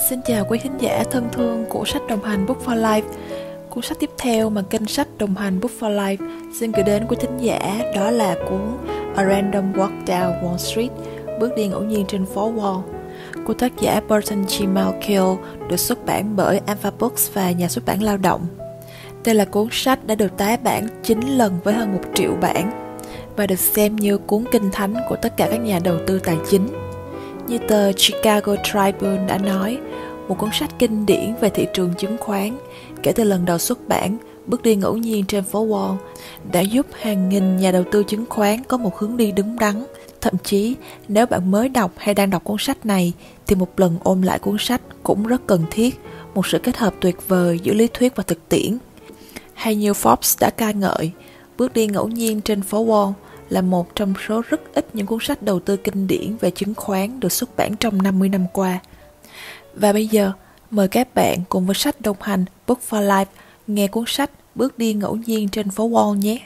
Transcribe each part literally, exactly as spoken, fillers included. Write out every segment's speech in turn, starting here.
Xin chào quý khán giả thân thương của sách đồng hành Book for Life. Cuốn sách tiếp theo mà kênh sách đồng hành Book for Life xin gửi đến quý thính giả đó là cuốn A Random Walk Down Wall Street, bước đi ngẫu nhiên trên phố Wall, của tác giả Burton G. Malkiel, được xuất bản bởi Alpha Books và nhà xuất bản Lao động. Đây là cuốn sách đã được tái bản chín lần với hơn một triệu bản và được xem như cuốn kinh thánh của tất cả các nhà đầu tư tài chính. Như tờ Chicago Tribune đã nói, một cuốn sách kinh điển về thị trường chứng khoán kể từ lần đầu xuất bản, bước đi ngẫu nhiên trên phố Wall đã giúp hàng nghìn nhà đầu tư chứng khoán có một hướng đi đúng đắn. Thậm chí, nếu bạn mới đọc hay đang đọc cuốn sách này, thì một lần ôm lại cuốn sách cũng rất cần thiết, một sự kết hợp tuyệt vời giữa lý thuyết và thực tiễn. Hay như Forbes đã ca ngợi, bước đi ngẫu nhiên trên phố Wall là một trong số rất ít những cuốn sách đầu tư kinh điển về chứng khoán được xuất bản trong năm mươi năm qua. Và bây giờ, mời các bạn cùng với sách đồng hành Book for Life nghe cuốn sách Bước đi ngẫu nhiên trên phố Wall nhé.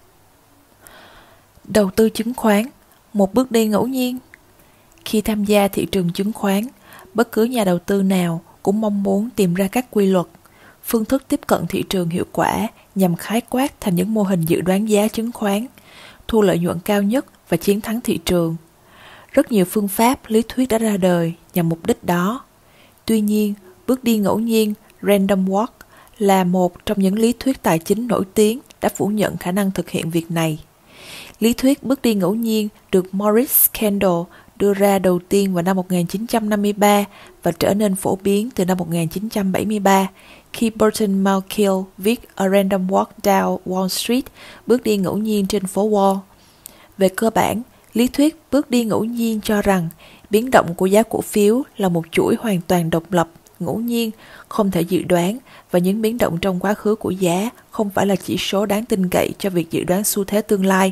Đầu tư chứng khoán, một bước đi ngẫu nhiên. Khi tham gia thị trường chứng khoán, bất cứ nhà đầu tư nào cũng mong muốn tìm ra các quy luật, phương thức tiếp cận thị trường hiệu quả nhằm khái quát thành những mô hình dự đoán giá chứng khoán, thu lợi nhuận cao nhất và chiến thắng thị trường. Rất nhiều phương pháp, lý thuyết đã ra đời nhằm mục đích đó. Tuy nhiên, bước đi ngẫu nhiên Random Walk là một trong những lý thuyết tài chính nổi tiếng đã phủ nhận khả năng thực hiện việc này. Lý thuyết bước đi ngẫu nhiên được Maurice Kendall đưa ra đầu tiên vào năm một nghìn chín trăm năm mươi ba và trở nên phổ biến từ năm một nghìn chín trăm bảy mươi ba khi Burton Malkiel viết A Random Walk Down Wall Street, bước đi ngẫu nhiên trên phố Wall. Về cơ bản, lý thuyết bước đi ngẫu nhiên cho rằng biến động của giá cổ phiếu là một chuỗi hoàn toàn độc lập, ngẫu nhiên, không thể dự đoán, và những biến động trong quá khứ của giá không phải là chỉ số đáng tin cậy cho việc dự đoán xu thế tương lai.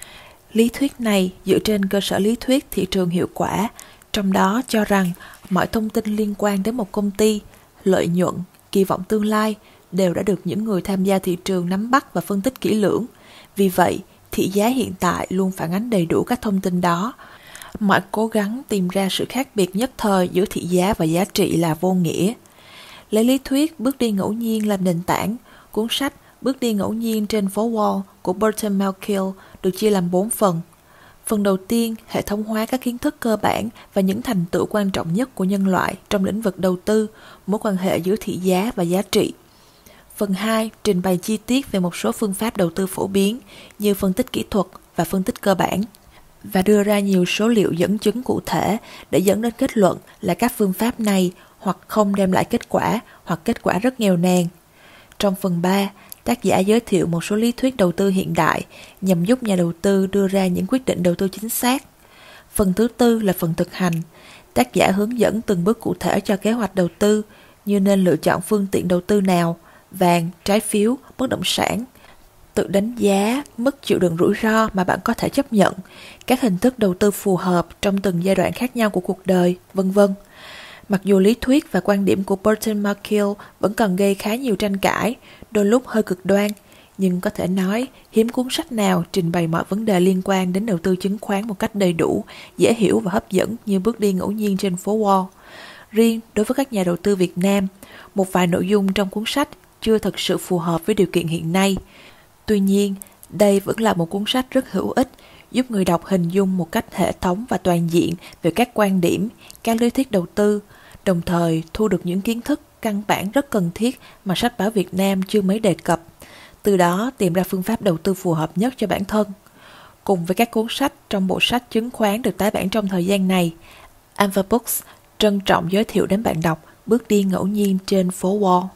Lý thuyết này dựa trên cơ sở lý thuyết thị trường hiệu quả, trong đó cho rằng mọi thông tin liên quan đến một công ty, lợi nhuận, kỳ vọng tương lai đều đã được những người tham gia thị trường nắm bắt và phân tích kỹ lưỡng. Vì vậy, thị giá hiện tại luôn phản ánh đầy đủ các thông tin đó. Mọi cố gắng tìm ra sự khác biệt nhất thời giữa thị giá và giá trị là vô nghĩa. Lấy lý thuyết bước đi ngẫu nhiên làm nền tảng, cuốn sách Bước đi ngẫu nhiên trên phố Wall của Burton Malkiel được chia làm bốn phần. Phần đầu tiên, hệ thống hóa các kiến thức cơ bản và những thành tựu quan trọng nhất của nhân loại trong lĩnh vực đầu tư, mối quan hệ giữa thị giá và giá trị. Phần hai, trình bày chi tiết về một số phương pháp đầu tư phổ biến như phân tích kỹ thuật và phân tích cơ bản, và đưa ra nhiều số liệu dẫn chứng cụ thể để dẫn đến kết luận là các phương pháp này hoặc không đem lại kết quả hoặc kết quả rất nghèo nàn. Trong phần ba, tác giả giới thiệu một số lý thuyết đầu tư hiện đại nhằm giúp nhà đầu tư đưa ra những quyết định đầu tư chính xác. Phần thứ tư là phần thực hành. Tác giả hướng dẫn từng bước cụ thể cho kế hoạch đầu tư, như nên lựa chọn phương tiện đầu tư nào, vàng, trái phiếu, bất động sản, tự đánh giá mức chịu đựng rủi ro mà bạn có thể chấp nhận, các hình thức đầu tư phù hợp trong từng giai đoạn khác nhau của cuộc đời, vân vân. Mặc dù lý thuyết và quan điểm của Burton Malkiel vẫn còn gây khá nhiều tranh cãi, đôi lúc hơi cực đoan, nhưng có thể nói hiếm cuốn sách nào trình bày mọi vấn đề liên quan đến đầu tư chứng khoán một cách đầy đủ, dễ hiểu và hấp dẫn như bước đi ngẫu nhiên trên phố Wall. Riêng đối với các nhà đầu tư Việt Nam, một vài nội dung trong cuốn sách chưa thực sự phù hợp với điều kiện hiện nay. Tuy nhiên, đây vẫn là một cuốn sách rất hữu ích, giúp người đọc hình dung một cách hệ thống và toàn diện về các quan điểm, các lý thuyết đầu tư, đồng thời thu được những kiến thức căn bản rất cần thiết mà sách báo Việt Nam chưa mấy đề cập, từ đó tìm ra phương pháp đầu tư phù hợp nhất cho bản thân. Cùng với các cuốn sách trong bộ sách chứng khoán được tái bản trong thời gian này, Alpha Books trân trọng giới thiệu đến bạn đọc Bước đi ngẫu nhiên trên phố Wall.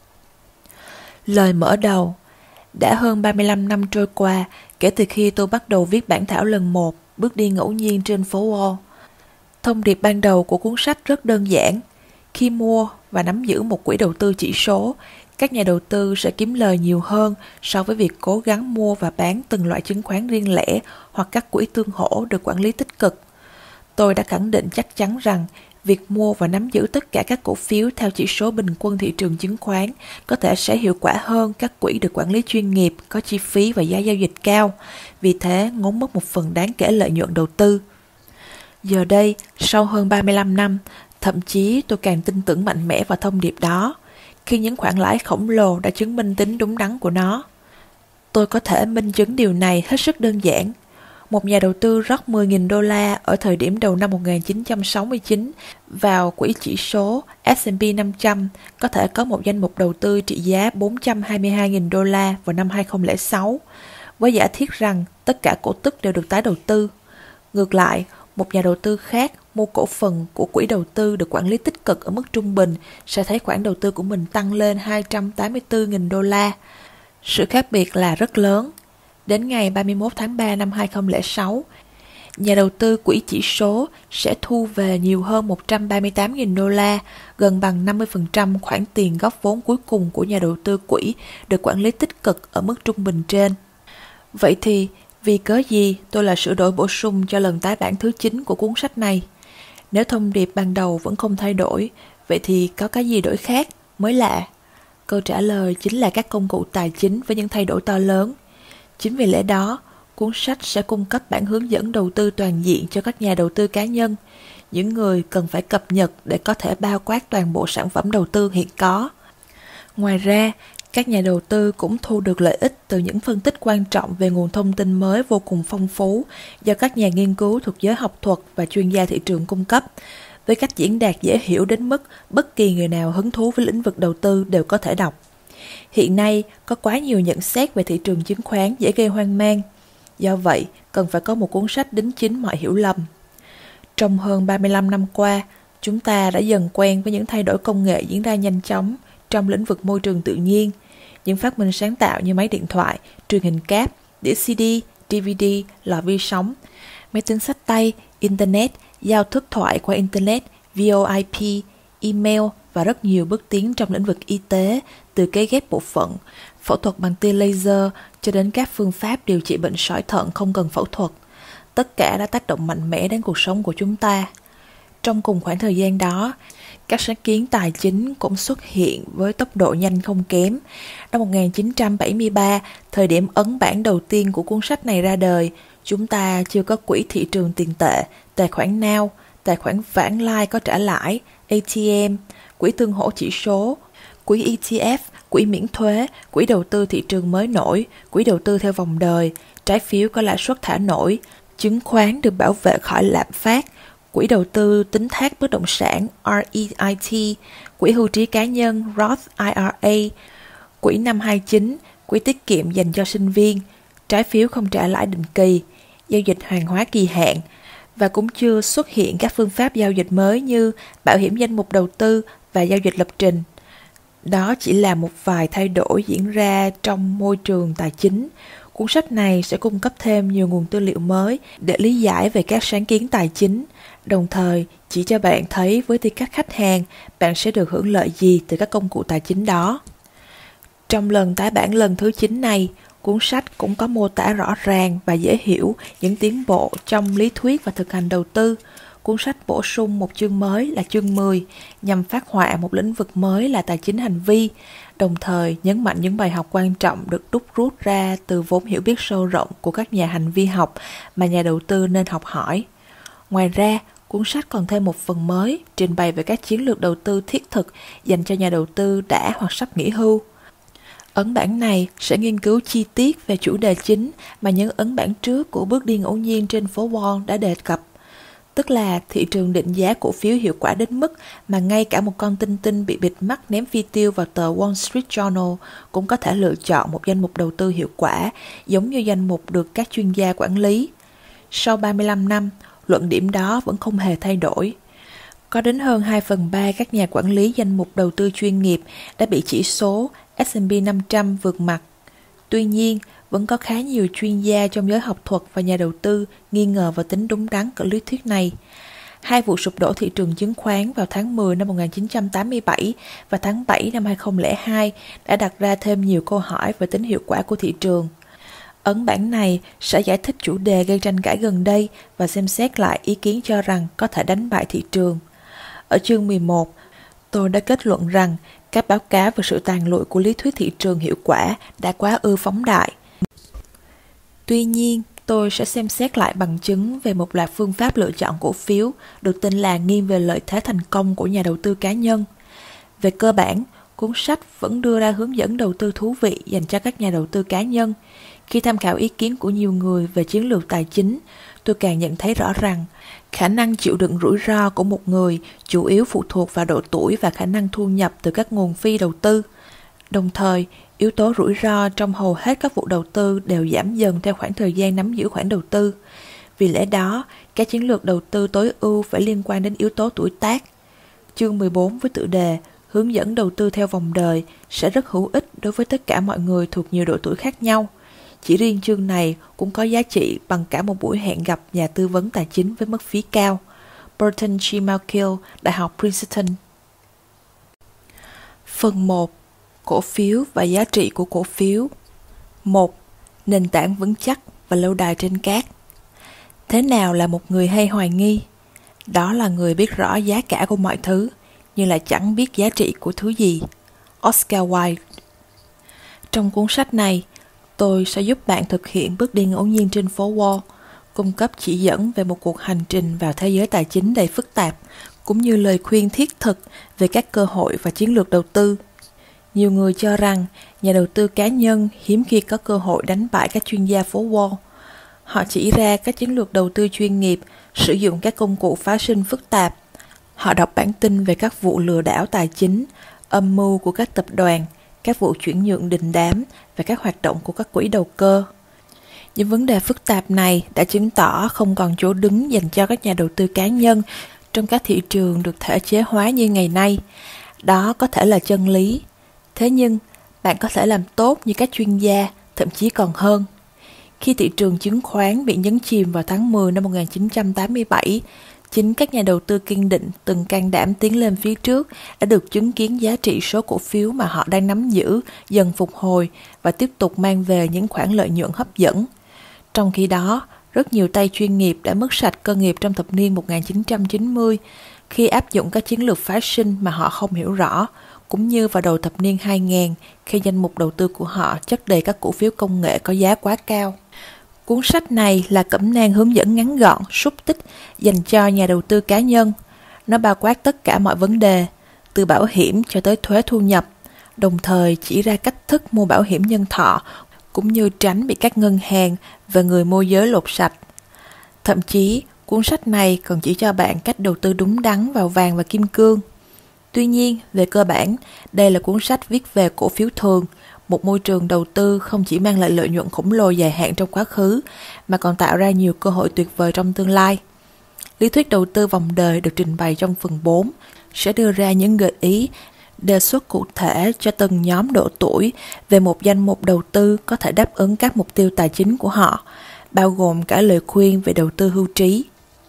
Lời mở đầu. Đã hơn ba mươi lăm năm trôi qua kể từ khi tôi bắt đầu viết bản thảo lần một, Bước đi ngẫu nhiên trên phố Wall. Thông điệp ban đầu của cuốn sách rất đơn giản. Khi mua và nắm giữ một quỹ đầu tư chỉ số, các nhà đầu tư sẽ kiếm lời nhiều hơn so với việc cố gắng mua và bán từng loại chứng khoán riêng lẻ hoặc các quỹ tương hỗ được quản lý tích cực. Tôi đã khẳng định chắc chắn rằng việc mua và nắm giữ tất cả các cổ phiếu theo chỉ số bình quân thị trường chứng khoán có thể sẽ hiệu quả hơn các quỹ được quản lý chuyên nghiệp, có chi phí và giá giao dịch cao, vì thế ngốn mất một phần đáng kể lợi nhuận đầu tư. Giờ đây, sau hơn ba mươi lăm năm, Thậm chí tôi càng tin tưởng mạnh mẽ vào thông điệp đó, khi những khoản lãi khổng lồ đã chứng minh tính đúng đắn của nó. Tôi có thể minh chứng điều này hết sức đơn giản. Một nhà đầu tư rót mười nghìn đô la ở thời điểm đầu năm một nghìn chín trăm sáu mươi chín vào quỹ chỉ số S and P năm trăm có thể có một danh mục đầu tư trị giá bốn trăm hai mươi hai nghìn đô la vào năm hai không không sáu, với giả thiết rằng tất cả cổ tức đều được tái đầu tư. Ngược lại, một nhà đầu tư khác mua cổ phần của quỹ đầu tư được quản lý tích cực ở mức trung bình sẽ thấy khoản đầu tư của mình tăng lên hai trăm tám mươi tư nghìn đô la. Sự khác biệt là rất lớn. Đến ngày ba mươi mốt tháng ba năm hai không không sáu, nhà đầu tư quỹ chỉ số sẽ thu về nhiều hơn một trăm ba mươi tám nghìn đô la, gần bằng năm mươi phần trăm khoản tiền góp vốn cuối cùng của nhà đầu tư quỹ được quản lý tích cực ở mức trung bình trên. Vậy thì, vì cớ gì tôi lại sửa đổi bổ sung cho lần tái bản thứ chín của cuốn sách này? Nếu thông điệp ban đầu vẫn không thay đổi, vậy thì có cái gì đổi khác, mới lạ? Câu trả lời chính là các công cụ tài chính với những thay đổi to lớn. Chính vì lẽ đó, cuốn sách sẽ cung cấp bản hướng dẫn đầu tư toàn diện cho các nhà đầu tư cá nhân, những người cần phải cập nhật để có thể bao quát toàn bộ sản phẩm đầu tư hiện có. Ngoài ra, các nhà đầu tư cũng thu được lợi ích từ những phân tích quan trọng về nguồn thông tin mới vô cùng phong phú do các nhà nghiên cứu thuộc giới học thuật và chuyên gia thị trường cung cấp, với cách diễn đạt dễ hiểu đến mức bất kỳ người nào hứng thú với lĩnh vực đầu tư đều có thể đọc. Hiện nay, có quá nhiều nhận xét về thị trường chứng khoán dễ gây hoang mang. Do vậy, cần phải có một cuốn sách đính chính mọi hiểu lầm. Trong hơn ba mươi lăm năm qua, chúng ta đã dần quen với những thay đổi công nghệ diễn ra nhanh chóng trong lĩnh vực môi trường tự nhiên. Những phát minh sáng tạo như máy điện thoại, truyền hình cáp, đĩa xê đê, đê vê đê, lò vi sóng, máy tính xách tay, Internet, giao thức thoại qua Internet, vê o i pê, email và rất nhiều bước tiến trong lĩnh vực y tế, từ cấy ghép bộ phận, phẫu thuật bằng tia laser cho đến các phương pháp điều trị bệnh sỏi thận không cần phẫu thuật. Tất cả đã tác động mạnh mẽ đến cuộc sống của chúng ta. Trong cùng khoảng thời gian đó, các sáng kiến tài chính cũng xuất hiện với tốc độ nhanh không kém. Năm một nghìn chín trăm bảy mươi ba, thời điểm ấn bản đầu tiên của cuốn sách này ra đời, chúng ta chưa có quỹ thị trường tiền tệ, tài khoản nào, tài khoản vãng lai có trả lãi, a tê em, quỹ tương hỗ chỉ số, quỹ e tê ép, quỹ miễn thuế, quỹ đầu tư thị trường mới nổi, quỹ đầu tư theo vòng đời, trái phiếu có lãi suất thả nổi, chứng khoán được bảo vệ khỏi lạm phát, quỹ đầu tư tín thác bất động sản rờ e i tê, quỹ hưu trí cá nhân Roth i rờ a, quỹ năm hai chín, quỹ tiết kiệm dành cho sinh viên, trái phiếu không trả lãi định kỳ, giao dịch hàng hóa kỳ hạn, và cũng chưa xuất hiện các phương pháp giao dịch mới như bảo hiểm danh mục đầu tư và giao dịch lập trình. Đó chỉ là một vài thay đổi diễn ra trong môi trường tài chính. Cuốn sách này sẽ cung cấp thêm nhiều nguồn tư liệu mới để lý giải về các sáng kiến tài chính, đồng thời chỉ cho bạn thấy với tư cách khách hàng, bạn sẽ được hưởng lợi gì từ các công cụ tài chính đó. Trong lần tái bản lần thứ chín này, cuốn sách cũng có mô tả rõ ràng và dễ hiểu những tiến bộ trong lý thuyết và thực hành đầu tư. Cuốn sách bổ sung một chương mới là chương mười, nhằm phát họa một lĩnh vực mới là tài chính hành vi, đồng thời nhấn mạnh những bài học quan trọng được đúc rút ra từ vốn hiểu biết sâu rộng của các nhà hành vi học mà nhà đầu tư nên học hỏi. Ngoài ra, cuốn sách còn thêm một phần mới trình bày về các chiến lược đầu tư thiết thực dành cho nhà đầu tư đã hoặc sắp nghỉ hưu. Ấn bản này sẽ nghiên cứu chi tiết về chủ đề chính mà những ấn bản trước của Bước đi ngẫu nhiên trên phố Wall đã đề cập, tức là thị trường định giá cổ phiếu hiệu quả đến mức mà ngay cả một con tinh tinh bị bịt mắt ném phi tiêu vào tờ Wall Street Journal cũng có thể lựa chọn một danh mục đầu tư hiệu quả, giống như danh mục được các chuyên gia quản lý. Sau ba mươi lăm năm, luận điểm đó vẫn không hề thay đổi. Có đến hơn hai phần ba các nhà quản lý danh mục đầu tư chuyên nghiệp đã bị chỉ số S and P năm trăm vượt mặt. Tuy nhiên, vẫn có khá nhiều chuyên gia trong giới học thuật và nhà đầu tư nghi ngờ vào tính đúng đắn của lý thuyết này. Hai vụ sụp đổ thị trường chứng khoán vào tháng mười năm một nghìn chín trăm tám mươi bảy và tháng bảy năm hai không không hai đã đặt ra thêm nhiều câu hỏi về tính hiệu quả của thị trường. Ấn bản này sẽ giải thích chủ đề gây tranh cãi gần đây và xem xét lại ý kiến cho rằng có thể đánh bại thị trường. Ở chương mười một, tôi đã kết luận rằng các báo cáo về sự tàn lụi của lý thuyết thị trường hiệu quả đã quá ư phóng đại. Tuy nhiên, tôi sẽ xem xét lại bằng chứng về một loạt phương pháp lựa chọn cổ phiếu được tin là nghiêng về lợi thế thành công của nhà đầu tư cá nhân. Về cơ bản, cuốn sách vẫn đưa ra hướng dẫn đầu tư thú vị dành cho các nhà đầu tư cá nhân. Khi tham khảo ý kiến của nhiều người về chiến lược tài chính, tôi càng nhận thấy rõ rằng khả năng chịu đựng rủi ro của một người chủ yếu phụ thuộc vào độ tuổi và khả năng thu nhập từ các nguồn phi đầu tư. Đồng thời, yếu tố rủi ro trong hầu hết các vụ đầu tư đều giảm dần theo khoảng thời gian nắm giữ khoản đầu tư. Vì lẽ đó, các chiến lược đầu tư tối ưu phải liên quan đến yếu tố tuổi tác. Chương mười bốn với tựa đề Hướng dẫn đầu tư theo vòng đời sẽ rất hữu ích đối với tất cả mọi người thuộc nhiều độ tuổi khác nhau. Chỉ riêng chương này cũng có giá trị bằng cả một buổi hẹn gặp nhà tư vấn tài chính với mức phí cao. Burton G. Malkiel, Đại học Princeton. Phần một. Cổ phiếu và giá trị của cổ phiếu. một. Nền tảng vững chắc và lâu đài trên cát. Thế nào là một người hay hoài nghi? Đó là người biết rõ giá cả của mọi thứ, nhưng lại chẳng biết giá trị của thứ gì. Oscar Wilde. Trong cuốn sách này, tôi sẽ giúp bạn thực hiện bước đi ngẫu nhiên trên phố Wall, cung cấp chỉ dẫn về một cuộc hành trình vào thế giới tài chính đầy phức tạp, cũng như lời khuyên thiết thực về các cơ hội và chiến lược đầu tư. Nhiều người cho rằng nhà đầu tư cá nhân hiếm khi có cơ hội đánh bại các chuyên gia phố Wall. Họ chỉ ra các chiến lược đầu tư chuyên nghiệp, sử dụng các công cụ phá sinh phức tạp. Họ đọc bản tin về các vụ lừa đảo tài chính, âm mưu của các tập đoàn, các vụ chuyển nhượng đình đám và các hoạt động của các quỹ đầu cơ. Những vấn đề phức tạp này đã chứng tỏ không còn chỗ đứng dành cho các nhà đầu tư cá nhân trong các thị trường được thể chế hóa như ngày nay. Đó có thể là chân lý. Thế nhưng, bạn có thể làm tốt như các chuyên gia, thậm chí còn hơn. Khi thị trường chứng khoán bị nhấn chìm vào tháng mười năm một nghìn chín trăm tám mươi bảy, chính các nhà đầu tư kiên định từng can đảm tiến lên phía trước đã được chứng kiến giá trị số cổ phiếu mà họ đang nắm giữ dần phục hồi và tiếp tục mang về những khoản lợi nhuận hấp dẫn. Trong khi đó, rất nhiều tay chuyên nghiệp đã mất sạch cơ nghiệp trong thập niên một nghìn chín trăm chín mươi khi áp dụng các chiến lược phái sinh mà họ không hiểu rõ, cũng như vào đầu thập niên hai nghìn khi danh mục đầu tư của họ chất đầy các cổ phiếu công nghệ có giá quá cao. Cuốn sách này là cẩm nang hướng dẫn ngắn gọn, xúc tích dành cho nhà đầu tư cá nhân. Nó bao quát tất cả mọi vấn đề, từ bảo hiểm cho tới thuế thu nhập, đồng thời chỉ ra cách thức mua bảo hiểm nhân thọ, cũng như tránh bị các ngân hàng và người môi giới lột sạch. Thậm chí, cuốn sách này còn chỉ cho bạn cách đầu tư đúng đắn vào vàng và kim cương. Tuy nhiên, về cơ bản, đây là cuốn sách viết về cổ phiếu thường, một môi trường đầu tư không chỉ mang lại lợi nhuận khổng lồ dài hạn trong quá khứ, mà còn tạo ra nhiều cơ hội tuyệt vời trong tương lai. Lý thuyết đầu tư vòng đời được trình bày trong phần bốn sẽ đưa ra những gợi ý, đề xuất cụ thể cho từng nhóm độ tuổi về một danh mục đầu tư có thể đáp ứng các mục tiêu tài chính của họ, bao gồm cả lời khuyên về đầu tư hưu trí.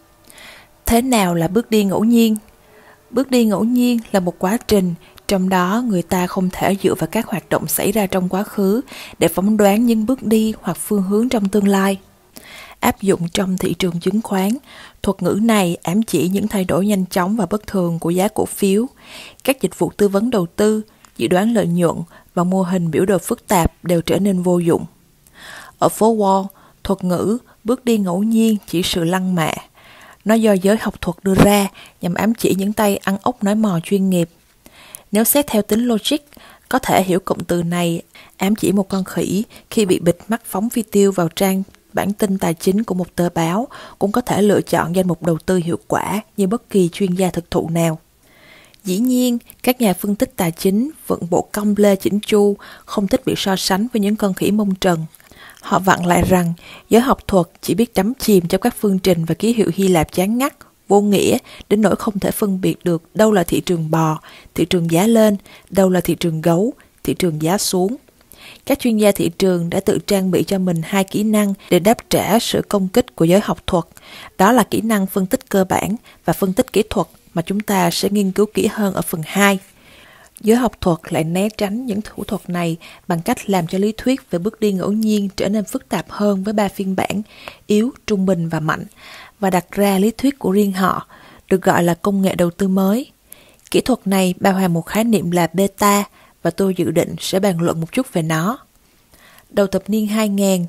Thế nào là bước đi ngẫu nhiên? Bước đi ngẫu nhiên là một quá trình, trong đó người ta không thể dựa vào các hoạt động xảy ra trong quá khứ để phỏng đoán những bước đi hoặc phương hướng trong tương lai. Áp dụng trong thị trường chứng khoán, thuật ngữ này ám chỉ những thay đổi nhanh chóng và bất thường của giá cổ phiếu. Các dịch vụ tư vấn đầu tư, dự đoán lợi nhuận và mô hình biểu đồ phức tạp đều trở nên vô dụng. Ở phố Wall, thuật ngữ bước đi ngẫu nhiên chỉ sự lăng mạ. Nó do giới học thuật đưa ra nhằm ám chỉ những tay ăn ốc nói mò chuyên nghiệp. Nếu xét theo tính logic, có thể hiểu cụm từ này ám chỉ một con khỉ khi bị bịt mắt phóng phi tiêu vào trang bản tin tài chính của một tờ báo, cũng có thể lựa chọn danh mục đầu tư hiệu quả như bất kỳ chuyên gia thực thụ nào. Dĩ nhiên, các nhà phân tích tài chính vận bộ cong lê chỉnh chu, không thích bị so sánh với những con khỉ mông trần. Họ vặn lại rằng giới học thuật chỉ biết đắm chìm trong các phương trình và ký hiệu Hy Lạp chán ngắt, vô nghĩa đến nỗi không thể phân biệt được đâu là thị trường bò, thị trường giá lên, đâu là thị trường gấu, thị trường giá xuống. Các chuyên gia thị trường đã tự trang bị cho mình hai kỹ năng để đáp trả sự công kích của giới học thuật. Đó là kỹ năng phân tích cơ bản và phân tích kỹ thuật mà chúng ta sẽ nghiên cứu kỹ hơn ở phần hai. Giới học thuật lại né tránh những thủ thuật này bằng cách làm cho lý thuyết về bước đi ngẫu nhiên trở nên phức tạp hơn với ba phiên bản, yếu, trung bình và mạnh, và đặt ra lý thuyết của riêng họ, được gọi là công nghệ đầu tư mới. Kỹ thuật này bao hàm một khái niệm là beta, và tôi dự định sẽ bàn luận một chút về nó. Đầu thập niên hai nghìn,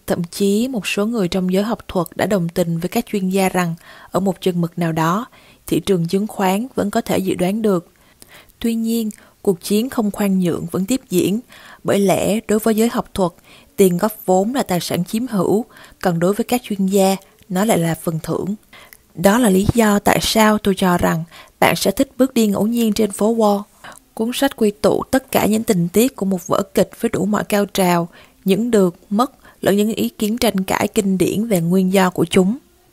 Thậm chí một số người trong giới học thuật đã đồng tình với các chuyên gia rằng ở một chừng mực nào đó, thị trường chứng khoán vẫn có thể dự đoán được. Tuy nhiên, cuộc chiến không khoan nhượng vẫn tiếp diễn, bởi lẽ đối với giới học thuật, tiền góp vốn là tài sản chiếm hữu, còn đối với các chuyên gia, nó lại là phần thưởng. Đó là lý do tại sao tôi cho rằng bạn sẽ thích Bước đi ngẫu nhiên trên phố Wall. Cuốn sách quy tụ tất cả những tình tiết của một vở kịch với đủ mọi cao trào, những được, mất, lẫn những ý kiến tranh cãi kinh điển về nguyên do của chúng.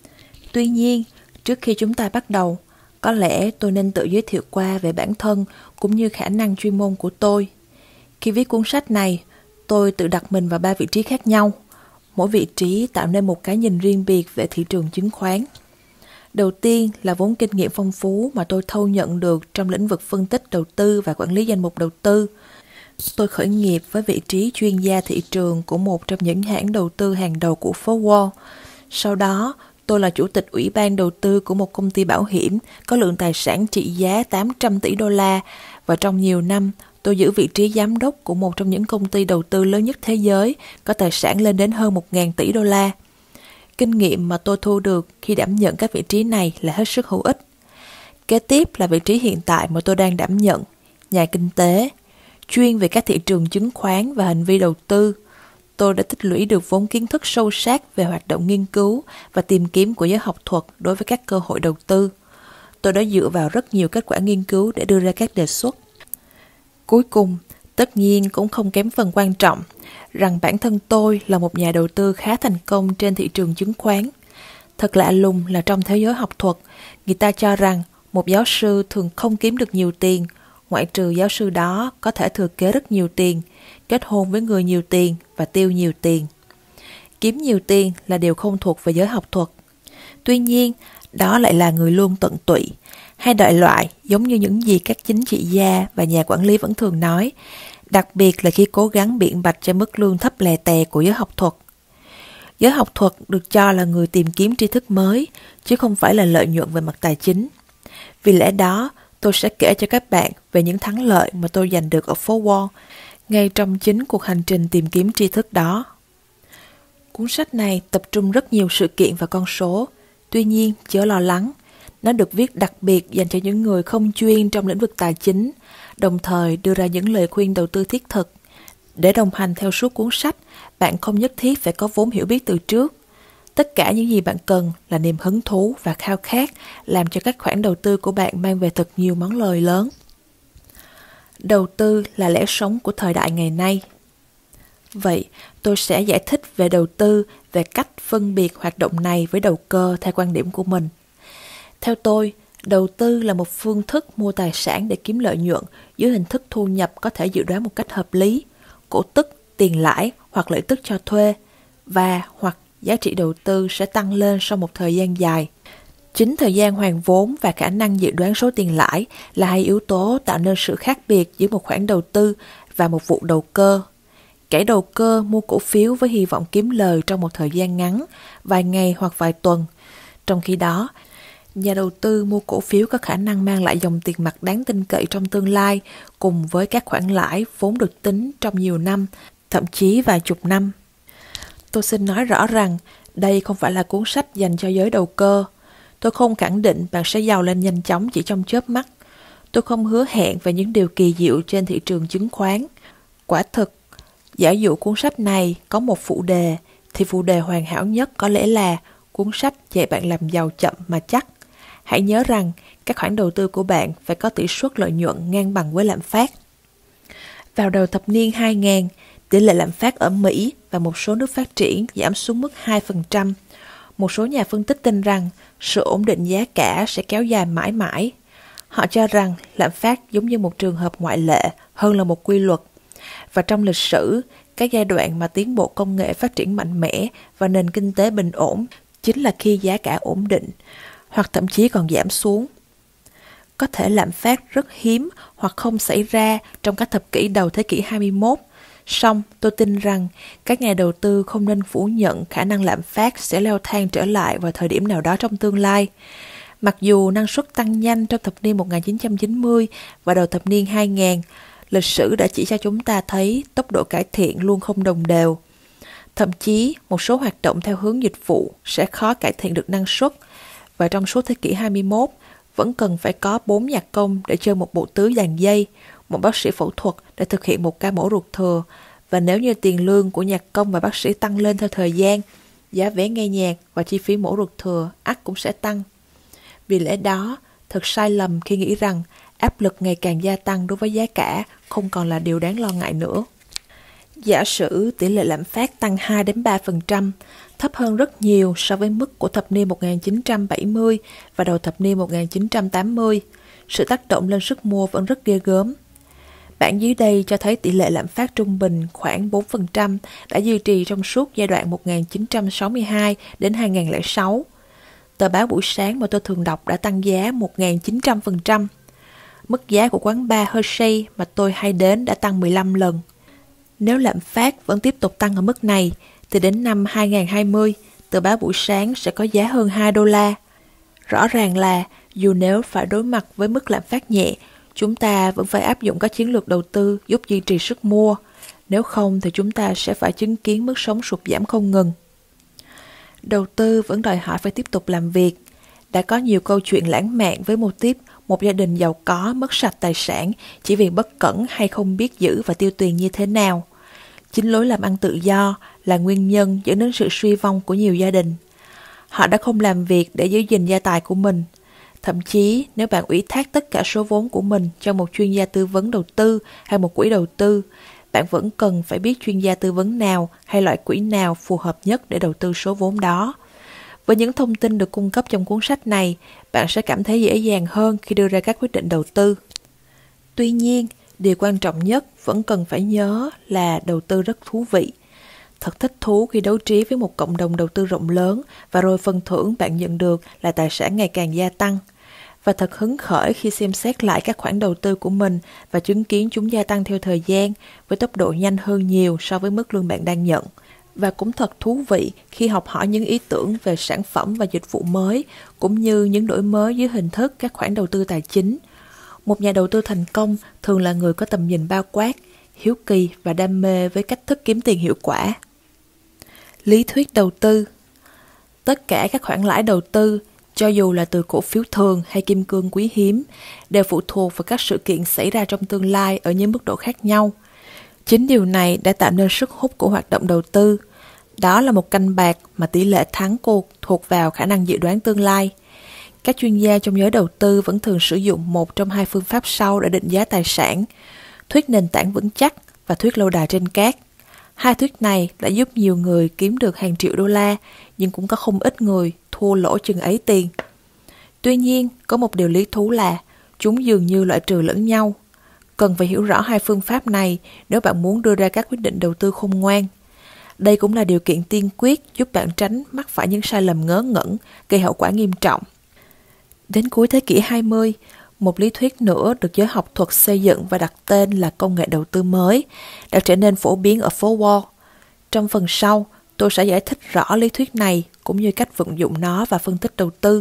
Tuy nhiên, trước khi chúng ta bắt đầu, có lẽ tôi nên tự giới thiệu qua về bản thân cũng như khả năng chuyên môn của tôi. Khi viết cuốn sách này, tôi tự đặt mình vào ba vị trí khác nhau. Mỗi vị trí tạo nên một cái nhìn riêng biệt về thị trường chứng khoán. Đầu tiên là vốn kinh nghiệm phong phú mà tôi thâu nhận được trong lĩnh vực phân tích đầu tư và quản lý danh mục đầu tư. Tôi khởi nghiệp với vị trí chuyên gia thị trường của một trong những hãng đầu tư hàng đầu của phố Wall. Sau đó, tôi là chủ tịch ủy ban đầu tư của một công ty bảo hiểm có lượng tài sản trị giá tám trăm tỷ đô la, và trong nhiều năm, tôi giữ vị trí giám đốc của một trong những công ty đầu tư lớn nhất thế giới có tài sản lên đến hơn một nghìn tỷ đô la. Kinh nghiệm mà tôi thu được khi đảm nhận các vị trí này là hết sức hữu ích. Kế tiếp là vị trí hiện tại mà tôi đang đảm nhận, nhà kinh tế, chuyên về các thị trường chứng khoán và hành vi đầu tư. Tôi đã tích lũy được vốn kiến thức sâu sắc về hoạt động nghiên cứu và tìm kiếm của giới học thuật đối với các cơ hội đầu tư. Tôi đã dựa vào rất nhiều kết quả nghiên cứu để đưa ra các đề xuất. Cuối cùng, tất nhiên cũng không kém phần quan trọng, rằng bản thân tôi là một nhà đầu tư khá thành công trên thị trường chứng khoán. Thật lạ lùng là trong thế giới học thuật, người ta cho rằng một giáo sư thường không kiếm được nhiều tiền, ngoại trừ giáo sư đó có thể thừa kế rất nhiều tiền, kết hôn với người nhiều tiền và tiêu nhiều tiền. Kiếm nhiều tiền là điều không thuộc về giới học thuật. Tuy nhiên, đó lại là người luôn tận tụy. Hai đại loại giống như những gì các chính trị gia và nhà quản lý vẫn thường nói, đặc biệt là khi cố gắng biện bạch cho mức lương thấp lè tè của giới học thuật. Giới học thuật được cho là người tìm kiếm tri thức mới, chứ không phải là lợi nhuận về mặt tài chính. Vì lẽ đó, tôi sẽ kể cho các bạn về những thắng lợi mà tôi giành được ở phố Wall, ngay trong chính cuộc hành trình tìm kiếm tri thức đó. Cuốn sách này tập trung rất nhiều sự kiện và con số, tuy nhiên chớ lo lắng. Nó được viết đặc biệt dành cho những người không chuyên trong lĩnh vực tài chính, đồng thời đưa ra những lời khuyên đầu tư thiết thực. Để đồng hành theo suốt cuốn sách, bạn không nhất thiết phải có vốn hiểu biết từ trước. Tất cả những gì bạn cần là niềm hứng thú và khao khát làm cho các khoản đầu tư của bạn mang về thật nhiều món lời lớn. Đầu tư là lẽ sống của thời đại ngày nay. Vậy, tôi sẽ giải thích về đầu tư, về cách phân biệt hoạt động này với đầu cơ theo quan điểm của mình. Theo tôi, đầu tư là một phương thức mua tài sản để kiếm lợi nhuận dưới hình thức thu nhập có thể dự đoán một cách hợp lý, cổ tức, tiền lãi hoặc lợi tức cho thuê, và hoặc giá trị đầu tư sẽ tăng lên sau một thời gian dài. Chính thời gian hoàn vốn và khả năng dự đoán số tiền lãi là hai yếu tố tạo nên sự khác biệt giữa một khoản đầu tư và một vụ đầu cơ. Kẻ đầu cơ mua cổ phiếu với hy vọng kiếm lời trong một thời gian ngắn, vài ngày hoặc vài tuần. Trong khi đó, nhà đầu tư mua cổ phiếu có khả năng mang lại dòng tiền mặt đáng tin cậy trong tương lai, cùng với các khoản lãi vốn được tính trong nhiều năm, thậm chí vài chục năm. Tôi xin nói rõ rằng, đây không phải là cuốn sách dành cho giới đầu cơ. Tôi không khẳng định bạn sẽ giàu lên nhanh chóng chỉ trong chớp mắt. Tôi không hứa hẹn về những điều kỳ diệu trên thị trường chứng khoán. Quả thực, giả dụ cuốn sách này có một phụ đề, thì phụ đề hoàn hảo nhất có lẽ là cuốn sách dạy bạn làm giàu chậm mà chắc. Hãy nhớ rằng, các khoản đầu tư của bạn phải có tỷ suất lợi nhuận ngang bằng với lạm phát. Vào đầu thập niên hai nghìn, tỷ lệ lạm phát ở Mỹ và một số nước phát triển giảm xuống mức hai phần trăm. Một số nhà phân tích tin rằng sự ổn định giá cả sẽ kéo dài mãi mãi. Họ cho rằng lạm phát giống như một trường hợp ngoại lệ hơn là một quy luật. Và trong lịch sử, các giai đoạn mà tiến bộ công nghệ phát triển mạnh mẽ và nền kinh tế bình ổn chính là khi giá cả ổn định, hoặc thậm chí còn giảm xuống. Có thể lạm phát rất hiếm hoặc không xảy ra trong các thập kỷ đầu thế kỷ hai mươi mốt. Song tôi tin rằng các nhà đầu tư không nên phủ nhận khả năng lạm phát sẽ leo thang trở lại vào thời điểm nào đó trong tương lai. Mặc dù năng suất tăng nhanh trong thập niên một nghìn chín trăm chín mươi và đầu thập niên hai nghìn, lịch sử đã chỉ cho chúng ta thấy tốc độ cải thiện luôn không đồng đều. Thậm chí, một số hoạt động theo hướng dịch vụ sẽ khó cải thiện được năng suất, và trong suốt thế kỷ hai mươi mốt, vẫn cần phải có bốn nhạc công để chơi một bộ tứ đàn dây, một bác sĩ phẫu thuật để thực hiện một ca mổ ruột thừa, và nếu như tiền lương của nhạc công và bác sĩ tăng lên theo thời gian, giá vé nghe nhạc và chi phí mổ ruột thừa ắt cũng sẽ tăng. Vì lẽ đó, thật sai lầm khi nghĩ rằng áp lực ngày càng gia tăng đối với giá cả không còn là điều đáng lo ngại nữa. Giả sử tỷ lệ lạm phát tăng hai đến ba phần trăm, thấp hơn rất nhiều so với mức của thập niên một nghìn chín trăm bảy mươi và đầu thập niên một nghìn chín trăm tám mươi, sự tác động lên sức mua vẫn rất ghê gớm. Bảng dưới đây cho thấy tỷ lệ lạm phát trung bình khoảng bốn phần trăm đã duy trì trong suốt giai đoạn một nghìn chín trăm sáu mươi hai đến hai nghìn không trăm lẻ sáu. Tờ báo buổi sáng mà tôi thường đọc đã tăng giá một nghìn chín trăm phần trăm. Mức giá của quán bar Hershey mà tôi hay đến đã tăng mười lăm lần. Nếu lạm phát vẫn tiếp tục tăng ở mức này, thì đến năm hai nghìn không trăm hai mươi, tờ báo buổi sáng sẽ có giá hơn hai đô la. Rõ ràng là, dù nếu phải đối mặt với mức lạm phát nhẹ, chúng ta vẫn phải áp dụng các chiến lược đầu tư giúp duy trì sức mua. Nếu không thì chúng ta sẽ phải chứng kiến mức sống sụt giảm không ngừng. Đầu tư vẫn đòi hỏi phải tiếp tục làm việc. Đã có nhiều câu chuyện lãng mạn với mô típ một gia đình giàu có mất sạch tài sản chỉ vì bất cẩn hay không biết giữ và tiêu tiền như thế nào. Chính lối làm ăn tự do là nguyên nhân dẫn đến sự suy vong của nhiều gia đình. Họ đã không làm việc để giữ gìn gia tài của mình. Thậm chí, nếu bạn ủy thác tất cả số vốn của mình cho một chuyên gia tư vấn đầu tư hay một quỹ đầu tư, bạn vẫn cần phải biết chuyên gia tư vấn nào hay loại quỹ nào phù hợp nhất để đầu tư số vốn đó. Với những thông tin được cung cấp trong cuốn sách này, bạn sẽ cảm thấy dễ dàng hơn khi đưa ra các quyết định đầu tư. Tuy nhiên, điều quan trọng nhất vẫn cần phải nhớ là đầu tư rất thú vị. Thật thích thú khi đấu trí với một cộng đồng đầu tư rộng lớn và rồi phần thưởng bạn nhận được là tài sản ngày càng gia tăng. Và thật hứng khởi khi xem xét lại các khoản đầu tư của mình và chứng kiến chúng gia tăng theo thời gian với tốc độ nhanh hơn nhiều so với mức lương bạn đang nhận. Và cũng thật thú vị khi học hỏi những ý tưởng về sản phẩm và dịch vụ mới, cũng như những đổi mới dưới hình thức các khoản đầu tư tài chính. Một nhà đầu tư thành công thường là người có tầm nhìn bao quát, hiếu kỳ và đam mê với cách thức kiếm tiền hiệu quả. Lý thuyết đầu tư. Tất cả các khoản lãi đầu tư, cho dù là từ cổ phiếu thường hay kim cương quý hiếm, đều phụ thuộc vào các sự kiện xảy ra trong tương lai ở những mức độ khác nhau. Chính điều này đã tạo nên sức hút của hoạt động đầu tư. Đó là một canh bạc mà tỷ lệ thắng cuộc thuộc vào khả năng dự đoán tương lai. Các chuyên gia trong giới đầu tư vẫn thường sử dụng một trong hai phương pháp sau để định giá tài sản: thuyết nền tảng vững chắc và thuyết lâu đài trên cát. Hai thuyết này đã giúp nhiều người kiếm được hàng triệu đô la, nhưng cũng có không ít người thua lỗ chừng ấy tiền. Tuy nhiên, có một điều lý thú là chúng dường như loại trừ lẫn nhau. Cần phải hiểu rõ hai phương pháp này nếu bạn muốn đưa ra các quyết định đầu tư khôn ngoan. Đây cũng là điều kiện tiên quyết giúp bạn tránh mắc phải những sai lầm ngớ ngẩn, gây hậu quả nghiêm trọng. Đến cuối thế kỷ hai mươi, một lý thuyết nữa được giới học thuật xây dựng và đặt tên là công nghệ đầu tư mới đã trở nên phổ biến ở phố Wall. Trong phần sau, tôi sẽ giải thích rõ lý thuyết này cũng như cách vận dụng nó và phân tích đầu tư.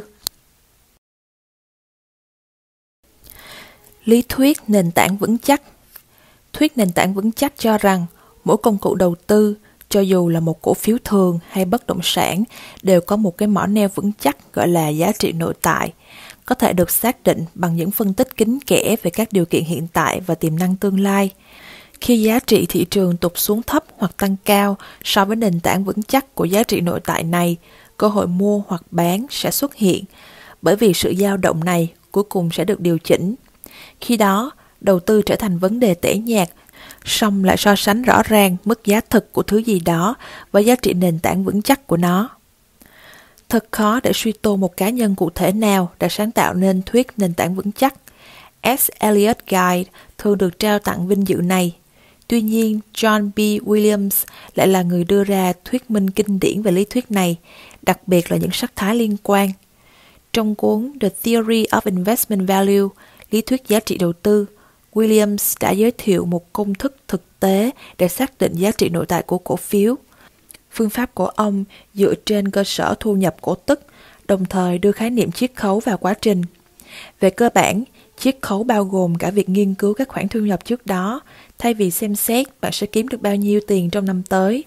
Lý thuyết nền tảng vững chắc. Thuyết nền tảng vững chắc cho rằng mỗi công cụ đầu tư, cho dù là một cổ phiếu thường hay bất động sản, đều có một cái mỏ neo vững chắc gọi là giá trị nội tại, có thể được xác định bằng những phân tích kín kẽ về các điều kiện hiện tại và tiềm năng tương lai. Khi giá trị thị trường tụt xuống thấp hoặc tăng cao so với nền tảng vững chắc của giá trị nội tại này, cơ hội mua hoặc bán sẽ xuất hiện, bởi vì sự dao động này cuối cùng sẽ được điều chỉnh. Khi đó, đầu tư trở thành vấn đề tẻ nhạt, song lại so sánh rõ ràng mức giá thực của thứ gì đó với giá trị nền tảng vững chắc của nó. Thật khó để suy tô một cá nhân cụ thể nào đã sáng tạo nên thuyết nền tảng vững chắc. S. Elliot Guide thường được trao tặng vinh dự này. Tuy nhiên, John B. Williams lại là người đưa ra thuyết minh kinh điển về lý thuyết này, đặc biệt là những sắc thái liên quan. Trong cuốn The Theory of Investment Value, lý thuyết giá trị đầu tư, Williams đã giới thiệu một công thức thực tế để xác định giá trị nội tại của cổ phiếu. Phương pháp của ông dựa trên cơ sở thu nhập cổ tức, đồng thời đưa khái niệm chiết khấu vào quá trình. Về cơ bản, chiết khấu bao gồm cả việc nghiên cứu các khoản thu nhập trước đó, thay vì xem xét bạn sẽ kiếm được bao nhiêu tiền trong năm tới.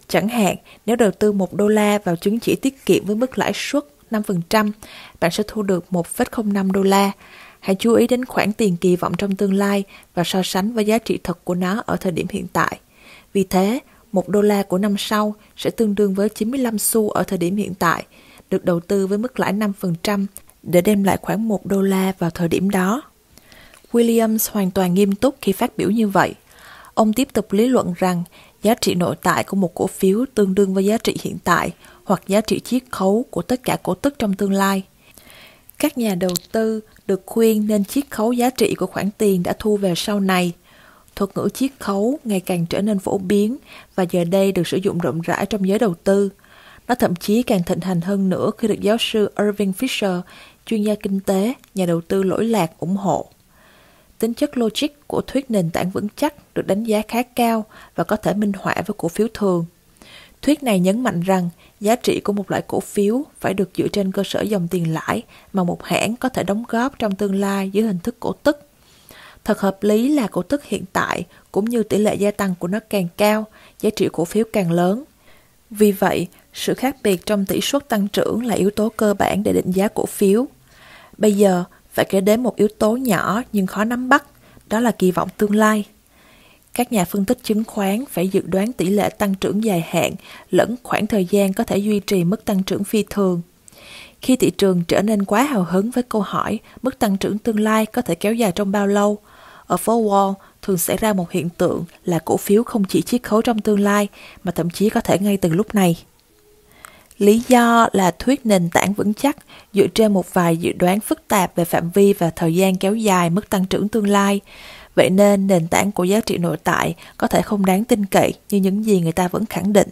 Chẳng hạn, nếu đầu tư một đô la vào chứng chỉ tiết kiệm với mức lãi suất năm phần trăm, bạn sẽ thu được một phẩy không năm đô la. Hãy chú ý đến khoản tiền kỳ vọng trong tương lai và so sánh với giá trị thật của nó ở thời điểm hiện tại. Vì thế, một đô la của năm sau sẽ tương đương với chín mươi lăm xu ở thời điểm hiện tại, được đầu tư với mức lãi năm phần trăm để đem lại khoảng một đô la vào thời điểm đó. Williams hoàn toàn nghiêm túc khi phát biểu như vậy. Ông tiếp tục lý luận rằng giá trị nội tại của một cổ phiếu tương đương với giá trị hiện tại hoặc giá trị chiết khấu của tất cả cổ tức trong tương lai. Các nhà đầu tư được khuyên nên chiết khấu giá trị của khoản tiền đã thu về sau này. Thuật ngữ chiết khấu ngày càng trở nên phổ biến và giờ đây được sử dụng rộng rãi trong giới đầu tư. Nó thậm chí càng thịnh hành hơn nữa khi được giáo sư Irving Fisher, chuyên gia kinh tế, nhà đầu tư lỗi lạc ủng hộ. Tính chất logic của thuyết nền tảng vững chắc được đánh giá khá cao và có thể minh họa với cổ phiếu thường. Thuyết này nhấn mạnh rằng giá trị của một loại cổ phiếu phải được dựa trên cơ sở dòng tiền lãi mà một hãng có thể đóng góp trong tương lai dưới hình thức cổ tức. Thật hợp lý là cổ tức hiện tại cũng như tỷ lệ gia tăng của nó càng cao, giá trị cổ phiếu càng lớn. Vì vậy, sự khác biệt trong tỷ suất tăng trưởng là yếu tố cơ bản để định giá cổ phiếu. Bây giờ, phải kể đến một yếu tố nhỏ nhưng khó nắm bắt, đó là kỳ vọng tương lai. Các nhà phân tích chứng khoán phải dự đoán tỷ lệ tăng trưởng dài hạn lẫn khoảng thời gian có thể duy trì mức tăng trưởng phi thường. Khi thị trường trở nên quá hào hứng với câu hỏi mức tăng trưởng tương lai có thể kéo dài trong bao lâu, ở phố Wall thường xảy ra một hiện tượng là cổ phiếu không chỉ chiết khấu trong tương lai mà thậm chí có thể ngay từ lúc này. Lý do là thuyết nền tảng vững chắc dựa trên một vài dự đoán phức tạp về phạm vi và thời gian kéo dài mức tăng trưởng tương lai. Vậy nên nền tảng của giá trị nội tại có thể không đáng tin cậy như những gì người ta vẫn khẳng định.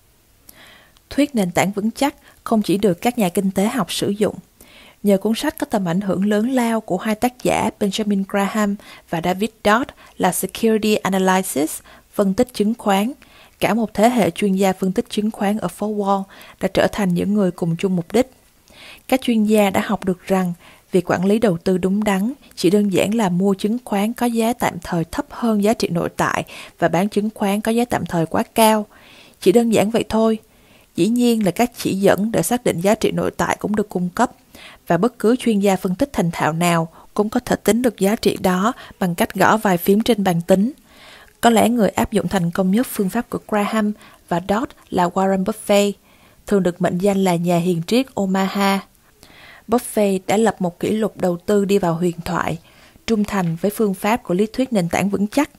Thuyết nền tảng vững chắc không chỉ được các nhà kinh tế học sử dụng. Nhờ cuốn sách có tầm ảnh hưởng lớn lao của hai tác giả Benjamin Graham và David Dodd là Security Analysis, phân tích chứng khoán, cả một thế hệ chuyên gia phân tích chứng khoán ở phố Wall đã trở thành những người cùng chung mục đích. Các chuyên gia đã học được rằng việc quản lý đầu tư đúng đắn chỉ đơn giản là mua chứng khoán có giá tạm thời thấp hơn giá trị nội tại và bán chứng khoán có giá tạm thời quá cao. Chỉ đơn giản vậy thôi. Dĩ nhiên là các chỉ dẫn để xác định giá trị nội tại cũng được cung cấp, và bất cứ chuyên gia phân tích thành thạo nào cũng có thể tính được giá trị đó bằng cách gõ vài phím trên bàn tính. Có lẽ người áp dụng thành công nhất phương pháp của Graham và Dodd là Warren Buffett, thường được mệnh danh là nhà hiền triết Omaha. Buffett đã lập một kỷ lục đầu tư đi vào huyền thoại, trung thành với phương pháp của lý thuyết nền tảng vững chắc.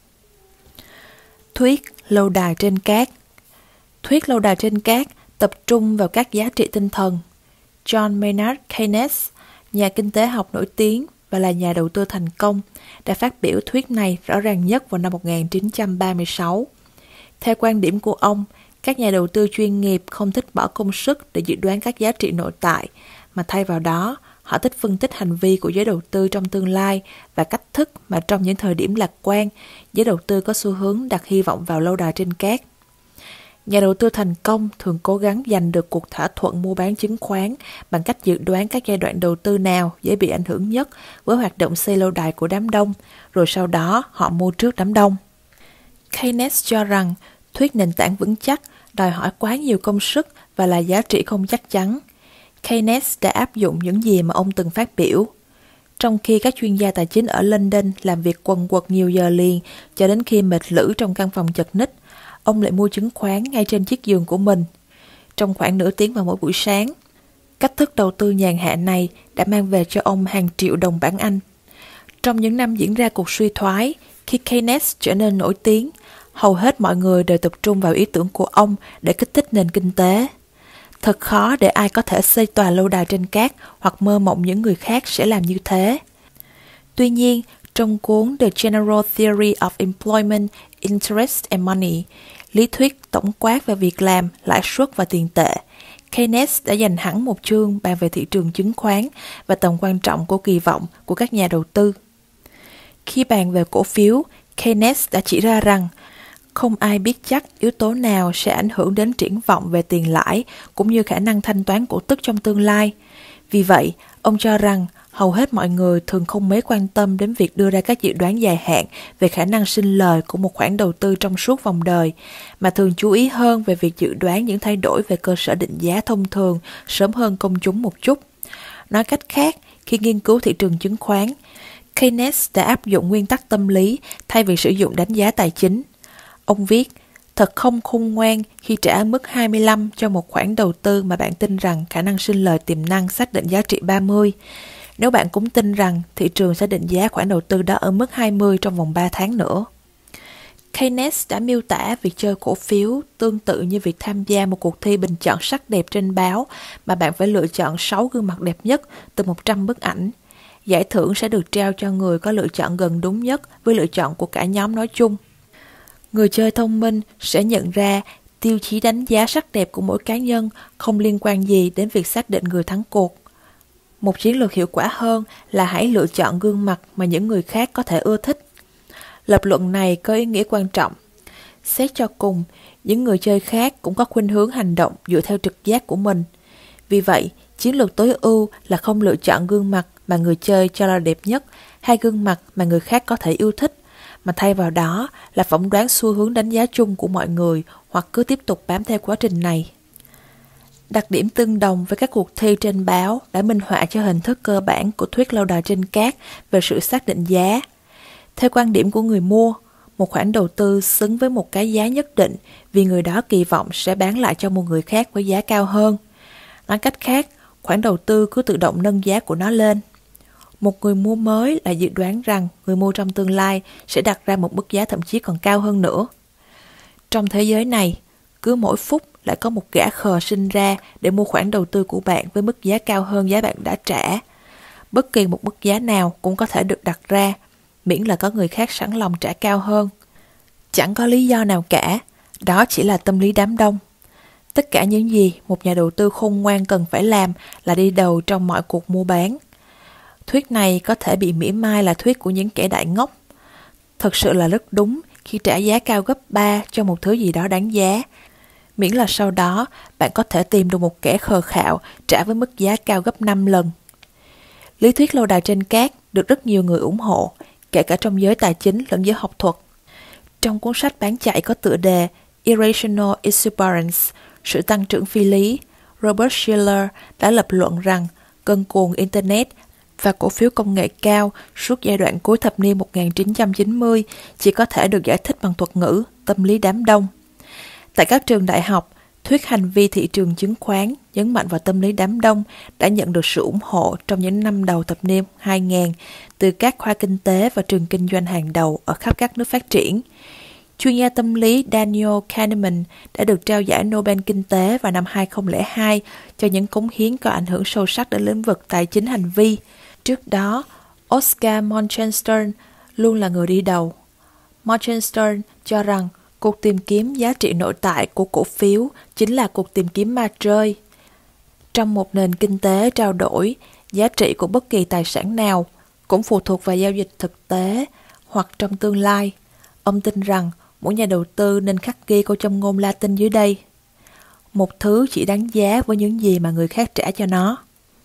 Thuyết lâu đài trên cát. Thuyết lâu đài trên cát tập trung vào các giá trị tinh thần. John Maynard Keynes, nhà kinh tế học nổi tiếng và là nhà đầu tư thành công, đã phát biểu thuyết này rõ ràng nhất vào năm một nghìn chín trăm ba mươi sáu. Theo quan điểm của ông, các nhà đầu tư chuyên nghiệp không thích bỏ công sức để dự đoán các giá trị nội tại, mà thay vào đó, họ thích phân tích hành vi của giới đầu tư trong tương lai và cách thức mà trong những thời điểm lạc quan, giới đầu tư có xu hướng đặt hy vọng vào lâu đài trên cát. Nhà đầu tư thành công thường cố gắng giành được cuộc thỏa thuận mua bán chứng khoán bằng cách dự đoán các giai đoạn đầu tư nào dễ bị ảnh hưởng nhất với hoạt động xây lâu đài của đám đông, rồi sau đó họ mua trước đám đông. Keynes cho rằng thuyết nền tảng vững chắc đòi hỏi quá nhiều công sức và là giá trị không chắc chắn. Keynes đã áp dụng những gì mà ông từng phát biểu. Trong khi các chuyên gia tài chính ở London làm việc quần quật nhiều giờ liền cho đến khi mệt lử trong căn phòng chật ních, ông lại mua chứng khoán ngay trên chiếc giường của mình. Trong khoảng nửa tiếng vào mỗi buổi sáng, cách thức đầu tư nhàn hạ này đã mang về cho ông hàng triệu đồng bảng Anh. Trong những năm diễn ra cuộc suy thoái, khi Keynes trở nên nổi tiếng, hầu hết mọi người đều tập trung vào ý tưởng của ông để kích thích nền kinh tế. Thật khó để ai có thể xây tòa lâu đài trên cát hoặc mơ mộng những người khác sẽ làm như thế. Tuy nhiên, trong cuốn The General Theory of Employment, Interest and Money, lý thuyết tổng quát về việc làm, lãi suất và tiền tệ, Keynes đã dành hẳn một chương bàn về thị trường chứng khoán và tầm quan trọng của kỳ vọng của các nhà đầu tư. Khi bàn về cổ phiếu, Keynes đã chỉ ra rằng không ai biết chắc yếu tố nào sẽ ảnh hưởng đến triển vọng về tiền lãi cũng như khả năng thanh toán cổ tức trong tương lai. Vì vậy, ông cho rằng hầu hết mọi người thường không mấy quan tâm đến việc đưa ra các dự đoán dài hạn về khả năng sinh lời của một khoản đầu tư trong suốt vòng đời, mà thường chú ý hơn về việc dự đoán những thay đổi về cơ sở định giá thông thường sớm hơn công chúng một chút. Nói cách khác, khi nghiên cứu thị trường chứng khoán, Keynes đã áp dụng nguyên tắc tâm lý thay vì sử dụng đánh giá tài chính. Ông viết, thật không khôn ngoan khi trả mức hai mươi lăm cho một khoản đầu tư mà bạn tin rằng khả năng sinh lời tiềm năng xác định giá trị ba mươi. Nếu bạn cũng tin rằng thị trường sẽ định giá khoản đầu tư đó ở mức hai mươi trong vòng ba tháng nữa. Keynes đã miêu tả việc chơi cổ phiếu tương tự như việc tham gia một cuộc thi bình chọn sắc đẹp trên báo mà bạn phải lựa chọn sáu gương mặt đẹp nhất từ một trăm bức ảnh. Giải thưởng sẽ được trao cho người có lựa chọn gần đúng nhất với lựa chọn của cả nhóm nói chung. Người chơi thông minh sẽ nhận ra tiêu chí đánh giá sắc đẹp của mỗi cá nhân không liên quan gì đến việc xác định người thắng cuộc. Một chiến lược hiệu quả hơn là hãy lựa chọn gương mặt mà những người khác có thể ưa thích. Lập luận này có ý nghĩa quan trọng. Xét cho cùng, những người chơi khác cũng có khuynh hướng hành động dựa theo trực giác của mình. Vì vậy, chiến lược tối ưu là không lựa chọn gương mặt mà người chơi cho là đẹp nhất hay gương mặt mà người khác có thể yêu thích, mà thay vào đó là phỏng đoán xu hướng đánh giá chung của mọi người hoặc cứ tiếp tục bám theo quá trình này. Đặc điểm tương đồng với các cuộc thi trên báo đã minh họa cho hình thức cơ bản của thuyết lâu đài trên cát về sự xác định giá. Theo quan điểm của người mua, một khoản đầu tư xứng với một cái giá nhất định vì người đó kỳ vọng sẽ bán lại cho một người khác với giá cao hơn. Nói cách khác, khoản đầu tư cứ tự động nâng giá của nó lên. Một người mua mới lại dự đoán rằng người mua trong tương lai sẽ đặt ra một mức giá thậm chí còn cao hơn nữa. Trong thế giới này, cứ mỗi phút lại có một gã khờ sinh ra để mua khoản đầu tư của bạn với mức giá cao hơn giá bạn đã trả. Bất kỳ một mức giá nào cũng có thể được đặt ra, miễn là có người khác sẵn lòng trả cao hơn. Chẳng có lý do nào cả, đó chỉ là tâm lý đám đông. Tất cả những gì một nhà đầu tư khôn ngoan cần phải làm là đi đầu trong mọi cuộc mua bán. Thuyết này có thể bị mỉa mai là thuyết của những kẻ đại ngốc. Thật sự là rất đúng khi trả giá cao gấp ba cho một thứ gì đó đáng giá, miễn là sau đó bạn có thể tìm được một kẻ khờ khạo trả với mức giá cao gấp năm lần. Lý thuyết lâu đài trên cát được rất nhiều người ủng hộ, kể cả trong giới tài chính lẫn giới học thuật. Trong cuốn sách bán chạy có tựa đề Irrational Exuberance, sự tăng trưởng phi lý, Robert Shiller đã lập luận rằng cơn cuồng Internet và cổ phiếu công nghệ cao suốt giai đoạn cuối thập niên một nghìn chín trăm chín mươi chỉ có thể được giải thích bằng thuật ngữ tâm lý đám đông. Tại các trường đại học, thuyết hành vi thị trường chứng khoán nhấn mạnh vào tâm lý đám đông đã nhận được sự ủng hộ trong những năm đầu thập niên hai nghìn từ các khoa kinh tế và trường kinh doanh hàng đầu ở khắp các nước phát triển. Chuyên gia tâm lý Daniel Kahneman đã được trao giải Nobel Kinh tế vào năm hai không không hai cho những cống hiến có ảnh hưởng sâu sắc đến lĩnh vực tài chính hành vi. Trước đó, Oscar Morgenstern luôn là người đi đầu. Morgenstern cho rằng cuộc tìm kiếm giá trị nội tại của cổ phiếu chính là cuộc tìm kiếm ma rơi. Trong một nền kinh tế trao đổi, giá trị của bất kỳ tài sản nào cũng phụ thuộc vào giao dịch thực tế hoặc trong tương lai. Ông tin rằng mỗi nhà đầu tư nên khắc ghi câu châm ngôn Latin dưới đây: một thứ chỉ đáng giá với những gì mà người khác trả cho nó.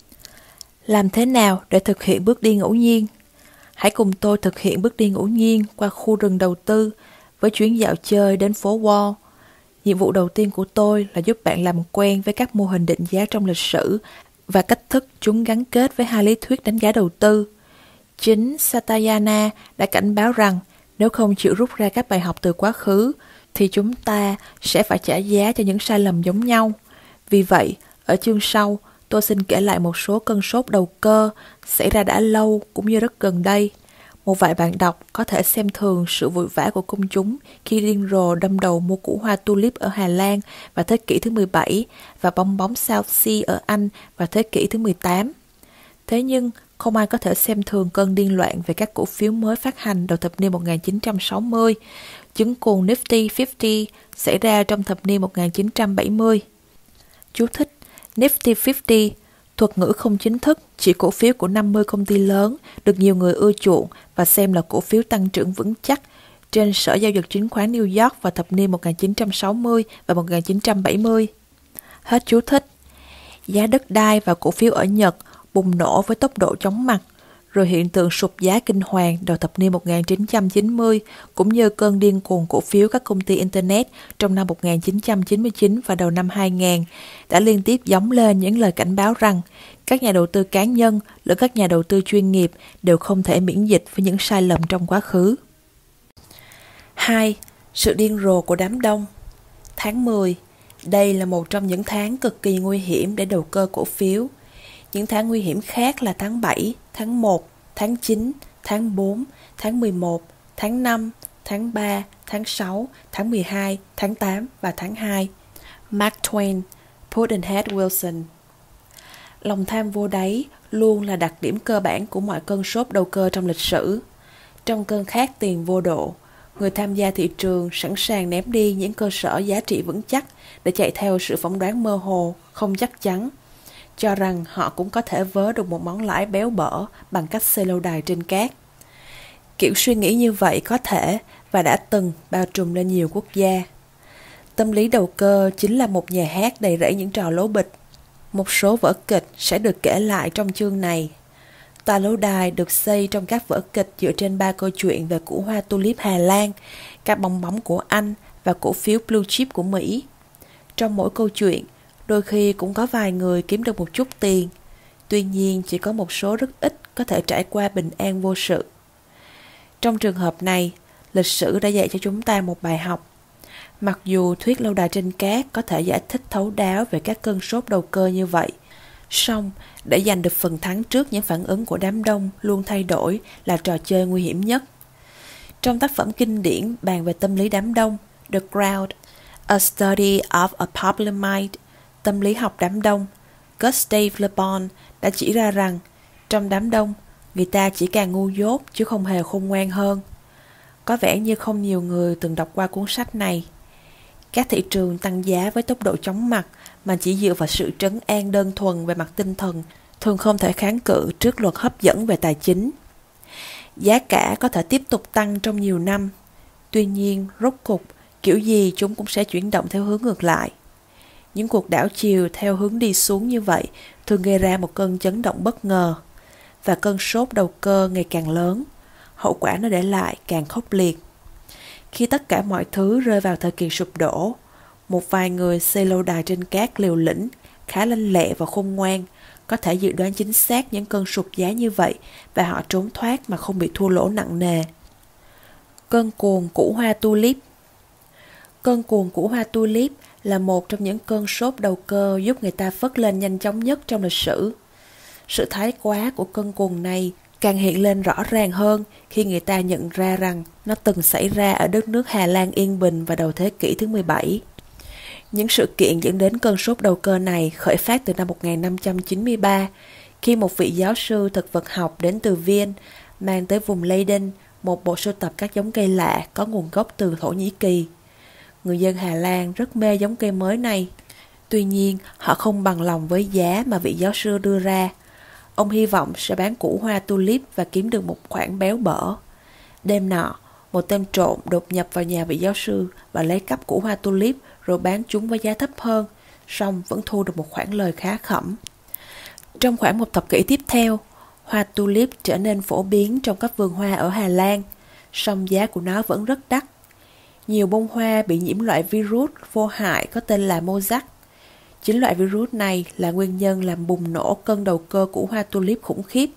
Làm thế nào để thực hiện bước đi ngẫu nhiên? Hãy cùng tôi thực hiện bước đi ngẫu nhiên qua khu rừng đầu tư với chuyến dạo chơi đến phố Wall. Nhiệm vụ đầu tiên của tôi là giúp bạn làm quen với các mô hình định giá trong lịch sử và cách thức chúng gắn kết với hai lý thuyết đánh giá đầu tư. Chính Satayana đã cảnh báo rằng nếu không chịu rút ra các bài học từ quá khứ, thì chúng ta sẽ phải trả giá cho những sai lầm giống nhau. Vì vậy, ở chương sau, tôi xin kể lại một số cơn sốt đầu cơ xảy ra đã lâu cũng như rất gần đây. Một vài bạn đọc có thể xem thường sự vội vã của công chúng khi điên rồ đâm đầu mua củ hoa tulip ở Hà Lan vào thế kỷ thứ mười bảy và bong bóng South Sea ở Anh vào thế kỷ thứ mười tám. Thế nhưng, không ai có thể xem thường cơn điên loạn về các cổ phiếu mới phát hành đầu thập niên một nghìn chín trăm sáu mươi, chứng cuồng Nifty năm mươi xảy ra trong thập niên một nghìn chín trăm bảy mươi. Chú thích: Nifty năm mươi, thuật ngữ không chính thức, chỉ cổ phiếu của năm mươi công ty lớn được nhiều người ưa chuộng và xem là cổ phiếu tăng trưởng vững chắc trên sở giao dịch chứng khoán New York vào thập niên một nghìn chín trăm sáu mươi và một nghìn chín trăm bảy mươi. Hết chú thích. Giá đất đai và cổ phiếu ở Nhật bùng nổ với tốc độ chóng mặt, rồi hiện tượng sụt giá kinh hoàng đầu thập niên một nghìn chín trăm chín mươi, cũng như cơn điên cuồng cổ phiếu các công ty Internet trong năm một nghìn chín trăm chín mươi chín và đầu năm hai nghìn, đã liên tiếp gióng lên những lời cảnh báo rằng các nhà đầu tư cá nhân lẫn các nhà đầu tư chuyên nghiệp đều không thể miễn dịch với những sai lầm trong quá khứ. hai. Sự điên rồ của đám đông. Tháng mười. Đây là một trong những tháng cực kỳ nguy hiểm để đầu cơ cổ phiếu. Những tháng nguy hiểm khác là tháng bảy, tháng một, tháng chín, tháng bốn, tháng mười một, tháng năm, tháng ba, tháng sáu, tháng mười hai, tháng tám và tháng hai. Mark Twain, Pudd'nhead Wilson. Lòng tham vô đáy luôn là đặc điểm cơ bản của mọi cơn sốt đầu cơ trong lịch sử. Trong cơn khát tiền vô độ, người tham gia thị trường sẵn sàng ném đi những cơ sở giá trị vững chắc để chạy theo sự phỏng đoán mơ hồ, không chắc chắn, cho rằng họ cũng có thể vớ được một món lãi béo bở bằng cách xây lâu đài trên cát. Kiểu suy nghĩ như vậy có thể và đã từng bao trùm lên nhiều quốc gia. Tâm lý đầu cơ chính là một nhà hát đầy rẫy những trò lố bịch. Một số vở kịch sẽ được kể lại trong chương này. Tòa lâu đài được xây trong các vở kịch dựa trên ba câu chuyện về củ hoa tulip Hà Lan, các bong bóng của Anh và cổ phiếu blue chip của Mỹ. Trong mỗi câu chuyện, đôi khi cũng có vài người kiếm được một chút tiền. Tuy nhiên, chỉ có một số rất ít có thể trải qua bình an vô sự. Trong trường hợp này, lịch sử đã dạy cho chúng ta một bài học. Mặc dù thuyết lâu đài trên cát có thể giải thích thấu đáo về các cơn sốt đầu cơ như vậy, song để giành được phần thắng trước những phản ứng của đám đông luôn thay đổi là trò chơi nguy hiểm nhất. Trong tác phẩm kinh điển bàn về tâm lý đám đông, The Crowd, A Study of a Popular Mind, tâm lý học đám đông, Gustave Le Bon đã chỉ ra rằng trong đám đông, người ta chỉ càng ngu dốt chứ không hề khôn ngoan hơn. Có vẻ như không nhiều người từng đọc qua cuốn sách này. Các thị trường tăng giá với tốc độ chóng mặt mà chỉ dựa vào sự trấn an đơn thuần về mặt tinh thần thường không thể kháng cự trước luật hấp dẫn về tài chính. Giá cả có thể tiếp tục tăng trong nhiều năm. Tuy nhiên, rốt cục, kiểu gì chúng cũng sẽ chuyển động theo hướng ngược lại. Những cuộc đảo chiều theo hướng đi xuống như vậy thường gây ra một cơn chấn động bất ngờ, và cơn sốt đầu cơ ngày càng lớn. Hậu quả nó để lại càng khốc liệt. Khi tất cả mọi thứ rơi vào thời kỳ sụp đổ, một vài người xây lâu đài trên cát liều lĩnh, khá lanh lẹ và khôn ngoan, có thể dự đoán chính xác những cơn sụt giá như vậy và họ trốn thoát mà không bị thua lỗ nặng nề. Cơn cuồng củ hoa tulip. Cơn cuồng củ hoa tulip là một trong những cơn sốt đầu cơ giúp người ta phất lên nhanh chóng nhất trong lịch sử. Sự thái quá của cơn cuồng này càng hiện lên rõ ràng hơn khi người ta nhận ra rằng nó từng xảy ra ở đất nước Hà Lan yên bình vào đầu thế kỷ thứ mười bảy. Những sự kiện dẫn đến cơn sốt đầu cơ này khởi phát từ năm một nghìn năm trăm chín mươi ba, khi một vị giáo sư thực vật học đến từ Viên mang tới vùng Leiden một bộ sưu tập các giống cây lạ có nguồn gốc từ Thổ Nhĩ Kỳ. Người dân Hà Lan rất mê giống cây mới này. Tuy nhiên, họ không bằng lòng với giá mà vị giáo sư đưa ra. Ông hy vọng sẽ bán củ hoa tulip và kiếm được một khoản béo bở. Đêm nọ, một tên trộm đột nhập vào nhà vị giáo sư và lấy cắp củ hoa tulip rồi bán chúng với giá thấp hơn, song vẫn thu được một khoản lời khá khẩm. Trong khoảng một thập kỷ tiếp theo, hoa tulip trở nên phổ biến trong các vườn hoa ở Hà Lan, song giá của nó vẫn rất đắt. Nhiều bông hoa bị nhiễm loại virus vô hại có tên là mosaic. Chính loại virus này là nguyên nhân làm bùng nổ cơn đầu cơ của hoa tulip khủng khiếp.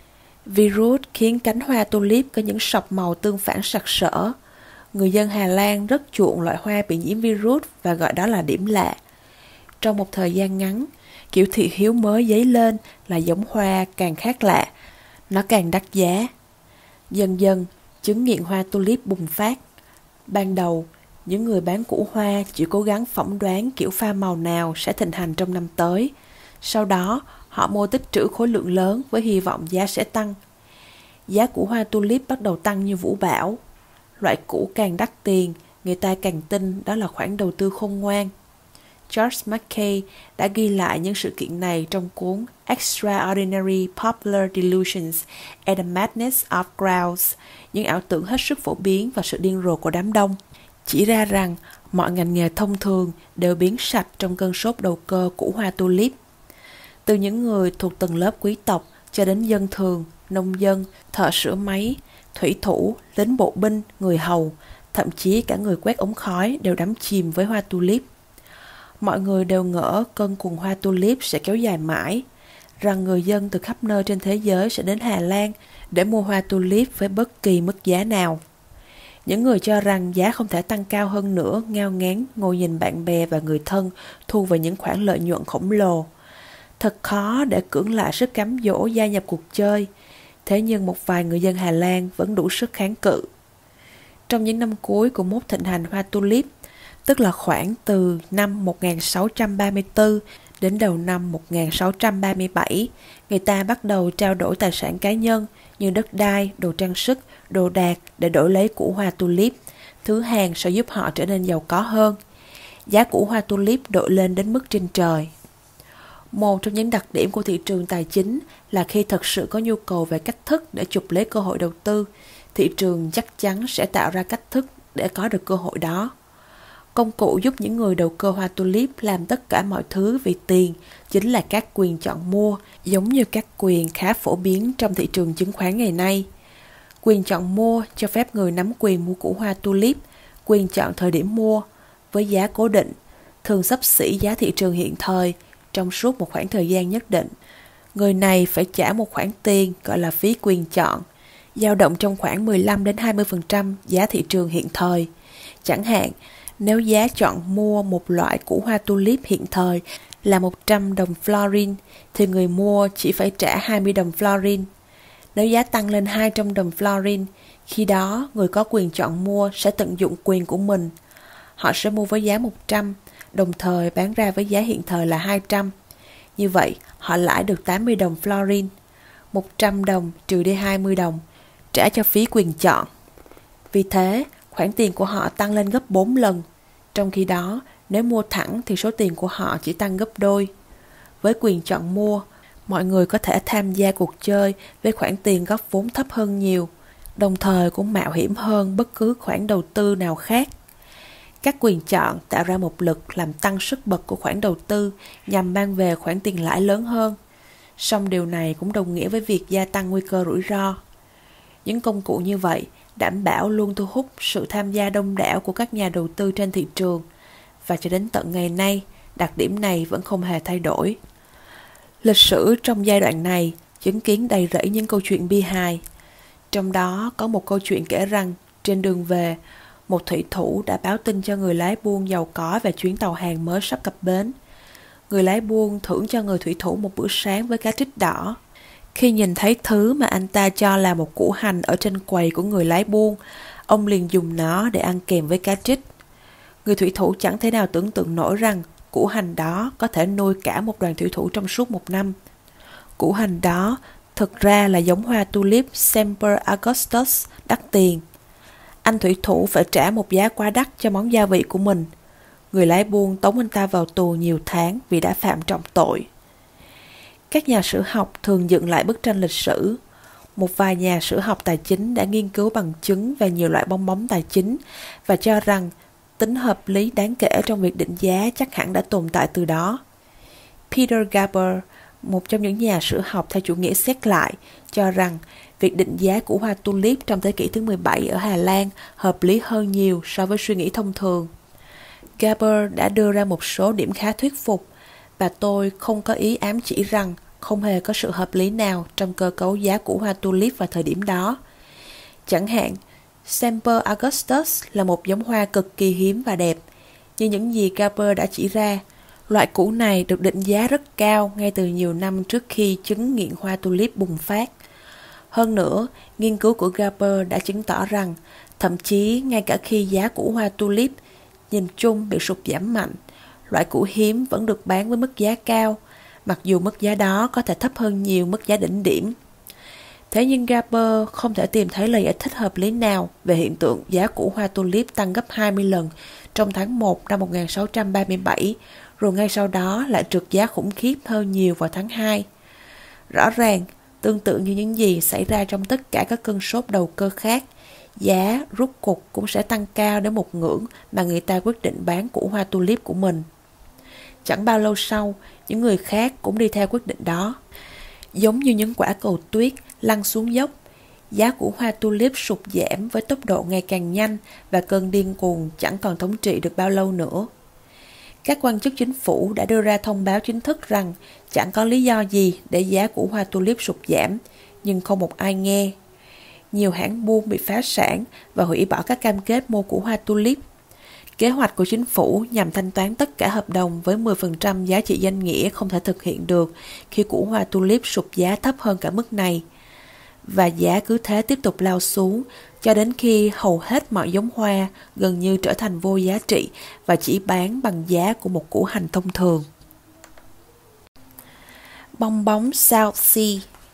Virus khiến cánh hoa tulip có những sọc màu tương phản sặc sỡ. Người dân Hà Lan rất chuộng loại hoa bị nhiễm virus và gọi đó là điểm lạ. Trong một thời gian ngắn, kiểu thị hiếu mới dấy lên là giống hoa càng khác lạ, nó càng đắt giá. Dần dần, chứng nghiện hoa tulip bùng phát. Ban đầu, những người bán củ hoa chỉ cố gắng phỏng đoán kiểu pha màu nào sẽ thịnh hành trong năm tới. Sau đó, họ mua tích trữ khối lượng lớn với hy vọng giá sẽ tăng. Giá củ hoa tulip bắt đầu tăng như vũ bão. Loại củ càng đắt tiền, người ta càng tin đó là khoản đầu tư khôn ngoan. George Mackay đã ghi lại những sự kiện này trong cuốn Extraordinary Popular Delusions and the Madness of Crowds, những ảo tưởng hết sức phổ biến và sự điên rồ của đám đông, chỉ ra rằng mọi ngành nghề thông thường đều biến sạch trong cơn sốt đầu cơ củ hoa tulip. Từ những người thuộc từng lớp quý tộc cho đến dân thường, nông dân, thợ sửa máy, thủy thủ, lính bộ binh, người hầu, thậm chí cả người quét ống khói đều đắm chìm với hoa tulip. Mọi người đều ngỡ cơn cuồng hoa tulip sẽ kéo dài mãi, rằng người dân từ khắp nơi trên thế giới sẽ đến Hà Lan để mua hoa tulip với bất kỳ mức giá nào. Những người cho rằng giá không thể tăng cao hơn nữa ngao ngán ngồi nhìn bạn bè và người thân thu về những khoản lợi nhuận khổng lồ. Thật khó để cưỡng lại sức cám dỗ gia nhập cuộc chơi, thế nhưng một vài người dân Hà Lan vẫn đủ sức kháng cự. Trong những năm cuối của mốt thịnh hành hoa tulip, tức là khoảng từ năm một nghìn sáu trăm ba mươi tư đến đầu năm một nghìn sáu trăm ba mươi bảy, người ta bắt đầu trao đổi tài sản cá nhân như đất đai, đồ trang sức, đồ đạc để đổi lấy củ hoa tulip, thứ hàng sẽ giúp họ trở nên giàu có hơn. Giá củ hoa tulip đội lên đến mức trên trời. Một trong những đặc điểm của thị trường tài chính là khi thật sự có nhu cầu về cách thức để chụp lấy cơ hội đầu tư, thị trường chắc chắn sẽ tạo ra cách thức để có được cơ hội đó. Công cụ giúp những người đầu cơ hoa tulip làm tất cả mọi thứ vì tiền chính là các quyền chọn mua, giống như các quyền khá phổ biến trong thị trường chứng khoán ngày nay. Quyền chọn mua cho phép người nắm quyền mua củ hoa tulip, quyền chọn thời điểm mua với giá cố định, thường xấp xỉ giá thị trường hiện thời trong suốt một khoảng thời gian nhất định. Người này phải trả một khoản tiền gọi là phí quyền chọn, dao động trong khoảng mười lăm đến hai mươi phần trăm giá thị trường hiện thời. Chẳng hạn, nếu giá chọn mua một loại củ hoa tulip hiện thời là một trăm đồng florin, thì người mua chỉ phải trả hai mươi đồng florin. Nếu giá tăng lên hai trăm đồng florin, khi đó người có quyền chọn mua sẽ tận dụng quyền của mình. Họ sẽ mua với giá một trăm, đồng thời bán ra với giá hiện thời là hai trăm. Như vậy, họ lãi được tám mươi đồng florin. một trăm đồng trừ đi hai mươi đồng, trả cho phí quyền chọn. Vì thế, khoản tiền của họ tăng lên gấp bốn lần. Trong khi đó, nếu mua thẳng thì số tiền của họ chỉ tăng gấp đôi. Với quyền chọn mua, mọi người có thể tham gia cuộc chơi với khoản tiền góp vốn thấp hơn nhiều, đồng thời cũng mạo hiểm hơn bất cứ khoản đầu tư nào khác. Các quyền chọn tạo ra một lực làm tăng sức bật của khoản đầu tư nhằm mang về khoản tiền lãi lớn hơn. Song điều này cũng đồng nghĩa với việc gia tăng nguy cơ rủi ro. Những công cụ như vậy đảm bảo luôn thu hút sự tham gia đông đảo của các nhà đầu tư trên thị trường, và cho đến tận ngày nay, đặc điểm này vẫn không hề thay đổi. Lịch sử trong giai đoạn này chứng kiến đầy rẫy những câu chuyện bi hài. Trong đó có một câu chuyện kể rằng trên đường về, một thủy thủ đã báo tin cho người lái buôn giàu có về chuyến tàu hàng mới sắp cập bến. Người lái buôn thưởng cho người thủy thủ một bữa sáng với cá trích đỏ. Khi nhìn thấy thứ mà anh ta cho là một củ hành ở trên quầy của người lái buôn, ông liền dùng nó để ăn kèm với cá trích. Người thủy thủ chẳng thể nào tưởng tượng nổi rằng củ hành đó có thể nuôi cả một đoàn thủy thủ trong suốt một năm. Củ hành đó thực ra là giống hoa tulip Semper Augustus đắt tiền. Anh thủy thủ phải trả một giá quá đắt cho món gia vị của mình. Người lái buôn tống anh ta vào tù nhiều tháng vì đã phạm trọng tội. Các nhà sử học thường dựng lại bức tranh lịch sử. Một vài nhà sử học tài chính đã nghiên cứu bằng chứng về nhiều loại bong bóng tài chính và cho rằng tính hợp lý đáng kể trong việc định giá chắc hẳn đã tồn tại từ đó. Peter Garber, một trong những nhà sử học theo chủ nghĩa xét lại, cho rằng việc định giá của hoa tulip trong thế kỷ thứ mười bảy ở Hà Lan hợp lý hơn nhiều so với suy nghĩ thông thường. Garber đã đưa ra một số điểm khá thuyết phục, và tôi không có ý ám chỉ rằng không hề có sự hợp lý nào trong cơ cấu giá của hoa tulip vào thời điểm đó. Chẳng hạn, Semper Augustus là một giống hoa cực kỳ hiếm và đẹp. Như những gì Garber đã chỉ ra, loại củ này được định giá rất cao ngay từ nhiều năm trước khi chứng nghiện hoa tulip bùng phát. Hơn nữa, nghiên cứu của Garber đã chứng tỏ rằng thậm chí ngay cả khi giá củ hoa tulip nhìn chung bị sụt giảm mạnh, loại củ hiếm vẫn được bán với mức giá cao, mặc dù mức giá đó có thể thấp hơn nhiều mức giá đỉnh điểm. Thế nhưng Garber không thể tìm thấy lời giải thích hợp lý nào về hiện tượng giá củ hoa tulip tăng gấp hai mươi lần trong tháng một năm một nghìn sáu trăm ba mươi bảy, rồi ngay sau đó lại trượt giá khủng khiếp hơn nhiều vào tháng hai. Rõ ràng, tương tự như những gì xảy ra trong tất cả các cơn sốt đầu cơ khác, giá rút cục cũng sẽ tăng cao đến một ngưỡng mà người ta quyết định bán củ hoa tulip của mình. Chẳng bao lâu sau, những người khác cũng đi theo quyết định đó. Giống như những quả cầu tuyết lăn xuống dốc, giá của hoa tulip sụt giảm với tốc độ ngày càng nhanh và cơn điên cuồng chẳng còn thống trị được bao lâu nữa. Các quan chức chính phủ đã đưa ra thông báo chính thức rằng chẳng có lý do gì để giá của hoa tulip sụt giảm, nhưng không một ai nghe. Nhiều hãng buôn bị phá sản và hủy bỏ các cam kết mua củ hoa tulip. Kế hoạch của chính phủ nhằm thanh toán tất cả hợp đồng với mười phần trăm giá trị danh nghĩa không thể thực hiện được khi củ hoa tulip sụt giá thấp hơn cả mức này. Và giá cứ thế tiếp tục lao xuống cho đến khi hầu hết mọi giống hoa gần như trở thành vô giá trị và chỉ bán bằng giá của một củ hành thông thường. Bong bóng South Sea.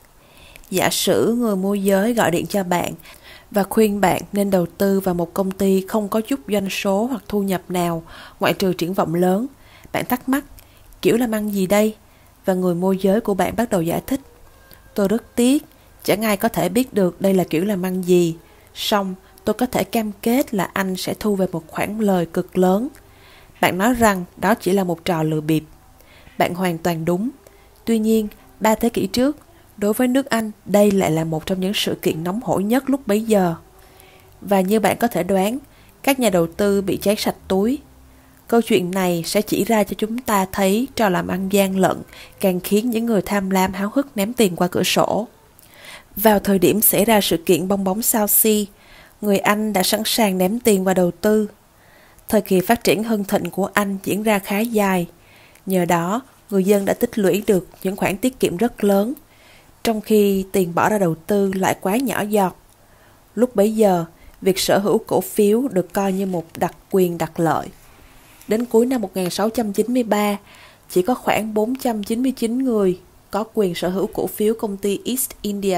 Giả sử người môi giới gọi điện cho bạn và khuyên bạn nên đầu tư vào một công ty không có chút doanh số hoặc thu nhập nào ngoại trừ triển vọng lớn. Bạn thắc mắc, kiểu làm ăn gì đây? Và người môi giới của bạn bắt đầu giải thích. Tôi rất tiếc, chẳng ai có thể biết được đây là kiểu làm ăn gì. Song, tôi có thể cam kết là anh sẽ thu về một khoản lời cực lớn. Bạn nói rằng đó chỉ là một trò lừa bịp. Bạn hoàn toàn đúng. Tuy nhiên, ba thế kỷ trước, đối với nước Anh, đây lại là một trong những sự kiện nóng hổi nhất lúc bấy giờ. Và như bạn có thể đoán, các nhà đầu tư bị cháy sạch túi. Câu chuyện này sẽ chỉ ra cho chúng ta thấy trò làm ăn gian lận càng khiến những người tham lam háo hức ném tiền qua cửa sổ. Vào thời điểm xảy ra sự kiện bong bóng South Sea, người Anh đã sẵn sàng ném tiền vào đầu tư. Thời kỳ phát triển hưng thịnh của Anh diễn ra khá dài. Nhờ đó, người dân đã tích lũy được những khoản tiết kiệm rất lớn, trong khi tiền bỏ ra đầu tư lại quá nhỏ giọt. Lúc bấy giờ, việc sở hữu cổ phiếu được coi như một đặc quyền đặc lợi. Đến cuối năm một nghìn sáu trăm chín mươi ba, chỉ có khoảng bốn trăm chín mươi chín người có quyền sở hữu cổ phiếu công ty East India.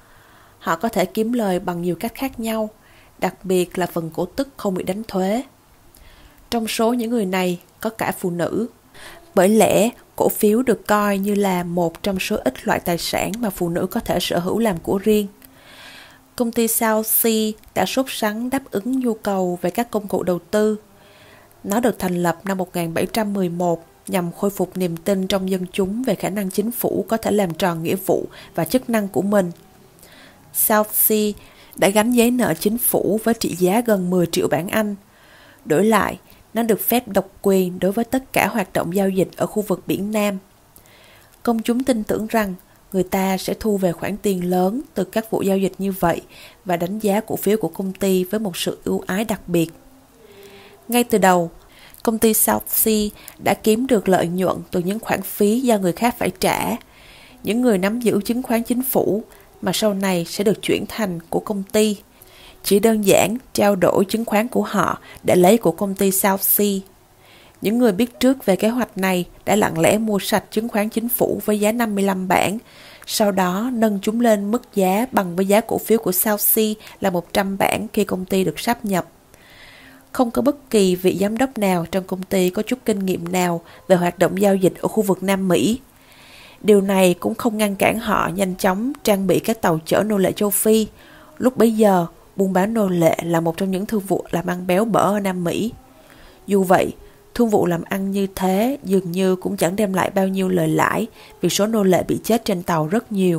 Họ có thể kiếm lời bằng nhiều cách khác nhau, đặc biệt là phần cổ tức không bị đánh thuế. Trong số những người này có cả phụ nữ. Bởi lẽ, cổ phiếu được coi như là một trong số ít loại tài sản mà phụ nữ có thể sở hữu làm của riêng. Công ty South Sea đã sốt sắng đáp ứng nhu cầu về các công cụ đầu tư. Nó được thành lập năm một nghìn bảy trăm mười một nhằm khôi phục niềm tin trong dân chúng về khả năng chính phủ có thể làm tròn nghĩa vụ và chức năng của mình. South Sea đã gánh giấy nợ chính phủ với trị giá gần mười triệu bảng Anh. Đổi lại, nó được phép độc quyền đối với tất cả hoạt động giao dịch ở khu vực biển Nam. Công chúng tin tưởng rằng người ta sẽ thu về khoản tiền lớn từ các vụ giao dịch như vậy và đánh giá cổ phiếu của công ty với một sự ưu ái đặc biệt. Ngay từ đầu, công ty South Sea đã kiếm được lợi nhuận từ những khoản phí do người khác phải trả. Những người nắm giữ chứng khoán chính phủ mà sau này sẽ được chuyển thành của công ty, chỉ đơn giản trao đổi chứng khoán của họ để lấy của công ty South Sea. Những người biết trước về kế hoạch này đã lặng lẽ mua sạch chứng khoán chính phủ với giá năm mươi lăm bảng, sau đó nâng chúng lên mức giá bằng với giá cổ phiếu của South Sea là một trăm bảng khi công ty được sáp nhập. Không có bất kỳ vị giám đốc nào trong công ty có chút kinh nghiệm nào về hoạt động giao dịch ở khu vực Nam Mỹ. Điều này cũng không ngăn cản họ nhanh chóng trang bị các tàu chở nô lệ châu Phi. Lúc bấy giờ, buôn bán nô lệ là một trong những thương vụ làm ăn béo bở ở Nam Mỹ. Dù vậy, thương vụ làm ăn như thế dường như cũng chẳng đem lại bao nhiêu lời lãi vì số nô lệ bị chết trên tàu rất nhiều.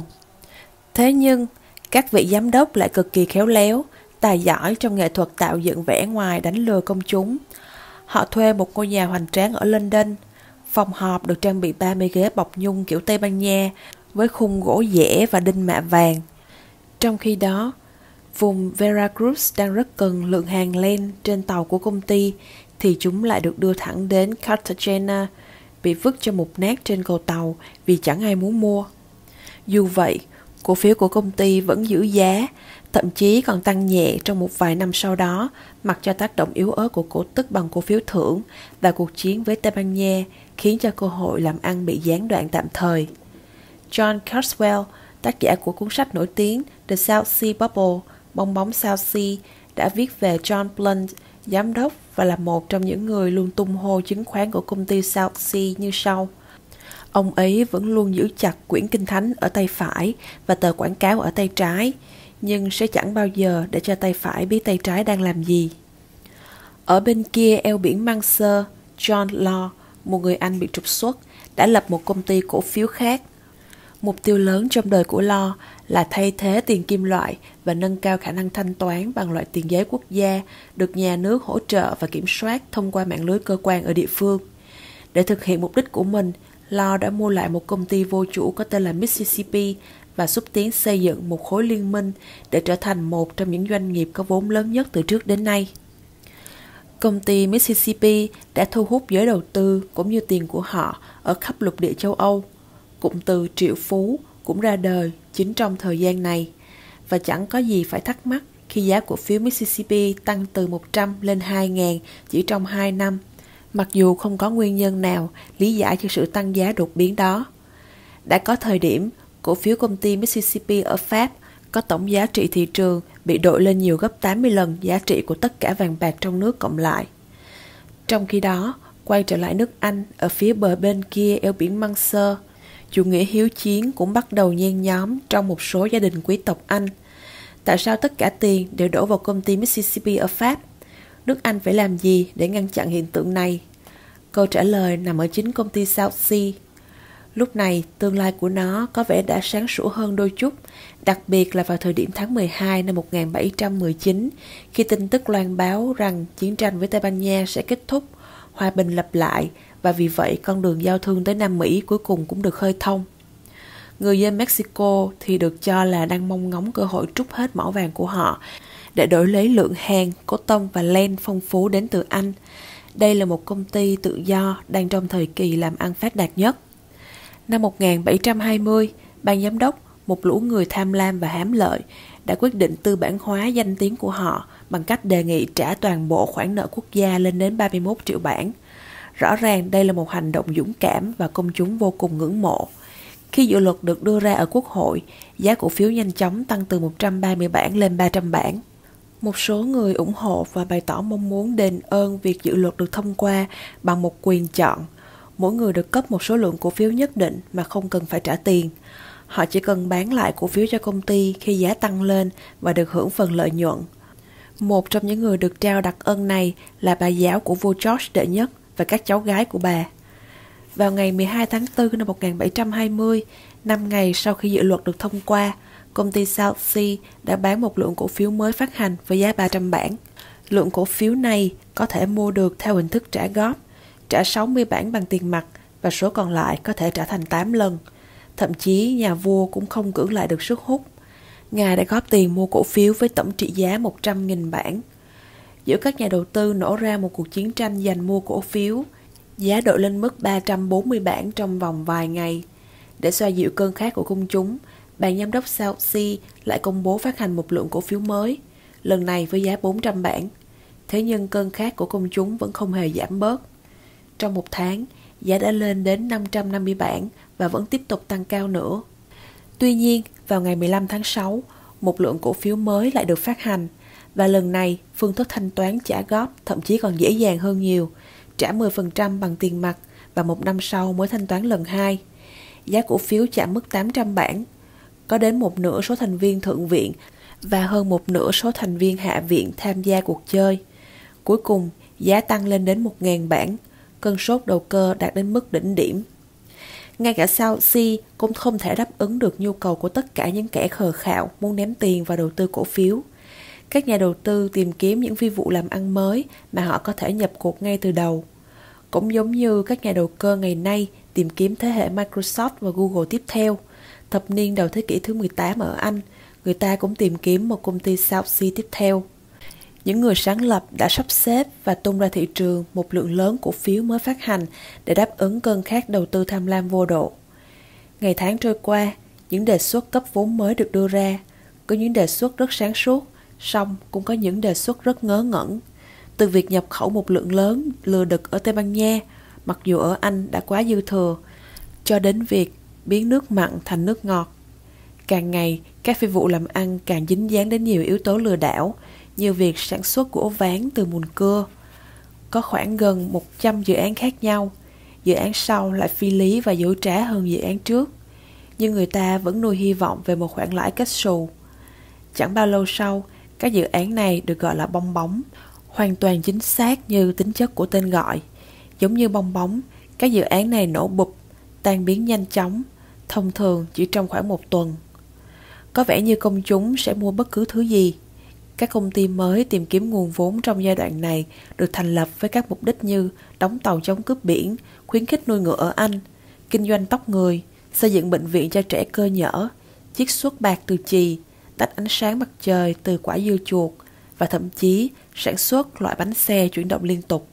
Thế nhưng, các vị giám đốc lại cực kỳ khéo léo, tài giỏi trong nghệ thuật tạo dựng vẻ ngoài đánh lừa công chúng. Họ thuê một ngôi nhà hoành tráng ở London. Phòng họp được trang bị ba mươi ghế bọc nhung kiểu Tây Ban Nha với khung gỗ dẻ và đinh mạ vàng. Trong khi đó, vùng Veracruz đang rất cần lượng hàng len trên tàu của công ty thì chúng lại được đưa thẳng đến Cartagena, bị vứt cho mục nát trên cầu tàu vì chẳng ai muốn mua. Dù vậy, cổ phiếu của công ty vẫn giữ giá, thậm chí còn tăng nhẹ trong một vài năm sau đó, mặc cho tác động yếu ớt của cổ tức bằng cổ phiếu thưởng và cuộc chiến với Tây Ban Nha khiến cho cơ hội làm ăn bị gián đoạn tạm thời. John Carswell, tác giả của cuốn sách nổi tiếng The South Sea Bubble, bong bóng South Sea, đã viết về John Blunt, giám đốc và là một trong những người luôn tung hô chứng khoán của công ty South Sea như sau. Ông ấy vẫn luôn giữ chặt quyển kinh thánh ở tay phải và tờ quảng cáo ở tay trái, nhưng sẽ chẳng bao giờ để cho tay phải biết tay trái đang làm gì. Ở bên kia eo biển Manser, John Law, một người Anh bị trục xuất, đã lập một công ty cổ phiếu khác. Mục tiêu lớn trong đời của Lo là thay thế tiền kim loại và nâng cao khả năng thanh toán bằng loại tiền giấy quốc gia được nhà nước hỗ trợ và kiểm soát thông qua mạng lưới cơ quan ở địa phương. Để thực hiện mục đích của mình, Lo đã mua lại một công ty vô chủ có tên là Mississippi và xúc tiến xây dựng một khối liên minh để trở thành một trong những doanh nghiệp có vốn lớn nhất từ trước đến nay. Công ty Mississippi đã thu hút giới đầu tư cũng như tiền của họ ở khắp lục địa châu Âu. Cụm từ triệu phú cũng ra đời chính trong thời gian này, và chẳng có gì phải thắc mắc khi giá cổ phiếu Mississippi tăng từ một trăm lên hai nghìn chỉ trong hai năm, mặc dù không có nguyên nhân nào lý giải cho sự tăng giá đột biến đó. Đã có thời điểm, cổ phiếu công ty Mississippi ở Pháp có tổng giá trị thị trường bị đội lên nhiều gấp tám mươi lần giá trị của tất cả vàng bạc trong nước cộng lại. Trong khi đó, quay trở lại nước Anh, ở phía bờ bên kia eo biển Manchester, chủ nghĩa hiếu chiến cũng bắt đầu nhen nhóm trong một số gia đình quý tộc Anh. Tại sao tất cả tiền đều đổ vào công ty Mississippi ở Pháp? Nước Anh phải làm gì để ngăn chặn hiện tượng này? Câu trả lời nằm ở chính công ty South Sea. Lúc này, tương lai của nó có vẻ đã sáng sủa hơn đôi chút, đặc biệt là vào thời điểm tháng mười hai năm một nghìn bảy trăm mười chín, khi tin tức loan báo rằng chiến tranh với Tây Ban Nha sẽ kết thúc, hòa bình lập lại, và vì vậy con đường giao thương tới Nam Mỹ cuối cùng cũng được khơi thông. Người dân Mexico thì được cho là đang mong ngóng cơ hội trút hết mỏ vàng của họ để đổi lấy lượng hàng, cotton tông và len phong phú đến từ Anh. Đây là một công ty tự do đang trong thời kỳ làm ăn phát đạt nhất. Năm một nghìn bảy trăm hai mươi, ban giám đốc, một lũ người tham lam và hám lợi, đã quyết định tư bản hóa danh tiếng của họ bằng cách đề nghị trả toàn bộ khoản nợ quốc gia lên đến ba mươi mốt triệu bảng. Rõ ràng đây là một hành động dũng cảm và công chúng vô cùng ngưỡng mộ. Khi dự luật được đưa ra ở Quốc hội, giá cổ phiếu nhanh chóng tăng từ một trăm ba mươi bảng lên ba trăm bảng. Một số người ủng hộ và bày tỏ mong muốn đền ơn việc dự luật được thông qua bằng một quyền chọn. Mỗi người được cấp một số lượng cổ phiếu nhất định mà không cần phải trả tiền. Họ chỉ cần bán lại cổ phiếu cho công ty khi giá tăng lên và được hưởng phần lợi nhuận. Một trong những người được trao đặc ân này là bà giáo của vua George đệ nhất và các cháu gái của bà. Vào ngày mười hai tháng tư năm một nghìn bảy trăm hai mươi, năm ngày sau khi dự luật được thông qua, công ty South Sea đã bán một lượng cổ phiếu mới phát hành với giá ba trăm bảng. Lượng cổ phiếu này có thể mua được theo hình thức trả góp, trả sáu mươi bảng bằng tiền mặt và số còn lại có thể trả thành tám lần. Thậm chí nhà vua cũng không cưỡng lại được sức hút. Ngài đã góp tiền mua cổ phiếu với tổng trị giá một trăm nghìn bảng. Giữa các nhà đầu tư nổ ra một cuộc chiến tranh giành mua cổ phiếu. Giá đội lên mức ba trăm bốn mươi bảng trong vòng vài ngày. Để xoa dịu cơn khát của công chúng, ban giám đốc South Sea lại công bố phát hành một lượng cổ phiếu mới, lần này với giá bốn trăm bảng. Thế nhưng cơn khát của công chúng vẫn không hề giảm bớt. Trong một tháng, giá đã lên đến năm trăm năm mươi bảng và vẫn tiếp tục tăng cao nữa. Tuy nhiên, vào ngày mười lăm tháng sáu, một lượng cổ phiếu mới lại được phát hành, và lần này phương thức thanh toán trả góp thậm chí còn dễ dàng hơn nhiều, trả mười phần trăm bằng tiền mặt và một năm sau mới thanh toán lần hai. Giá cổ phiếu chạm mức tám trăm bảng. Có đến một nửa số thành viên thượng viện và hơn một nửa số thành viên hạ viện tham gia cuộc chơi. Cuối cùng, giá tăng lên đến một nghìn bảng. Cơn sốt đầu cơ đạt đến mức đỉnh điểm. Ngay cả South Sea cũng không thể đáp ứng được nhu cầu của tất cả những kẻ khờ khạo muốn ném tiền vào đầu tư cổ phiếu. Các nhà đầu tư tìm kiếm những phi vụ làm ăn mới mà họ có thể nhập cuộc ngay từ đầu. Cũng giống như các nhà đầu cơ ngày nay tìm kiếm thế hệ Microsoft và Google tiếp theo, thập niên đầu thế kỷ thứ mười tám ở Anh, người ta cũng tìm kiếm một công ty South Sea tiếp theo. Những người sáng lập đã sắp xếp và tung ra thị trường một lượng lớn cổ phiếu mới phát hành để đáp ứng cơn khát đầu tư tham lam vô độ. Ngày tháng trôi qua, những đề xuất cấp vốn mới được đưa ra. Có những đề xuất rất sáng suốt, song cũng có những đề xuất rất ngớ ngẩn. Từ việc nhập khẩu một lượng lớn lừa đực ở Tây Ban Nha, mặc dù ở Anh đã quá dư thừa, cho đến việc biến nước mặn thành nước ngọt. Càng ngày, các phi vụ làm ăn càng dính dáng đến nhiều yếu tố lừa đảo, như việc sản xuất gỗ ván từ mùn cưa. Có khoảng gần một trăm dự án khác nhau, dự án sau lại phi lý và dối trá hơn dự án trước, nhưng người ta vẫn nuôi hy vọng về một khoản lãi kết xù. Chẳng bao lâu sau, các dự án này được gọi là bong bóng, hoàn toàn chính xác như tính chất của tên gọi. Giống như bong bóng, Các dự án này nổ bụp, tan biến nhanh chóng, thông thường chỉ trong khoảng một tuần. Có vẻ như công chúng sẽ mua bất cứ thứ gì. Các công ty mới tìm kiếm nguồn vốn trong giai đoạn này được thành lập với các mục đích như đóng tàu chống cướp biển, khuyến khích nuôi ngựa ở Anh, kinh doanh tóc người, xây dựng bệnh viện cho trẻ cơ nhở, chiết xuất bạc từ chì, tách ánh sáng mặt trời từ quả dưa chuột và thậm chí sản xuất loại bánh xe chuyển động liên tục.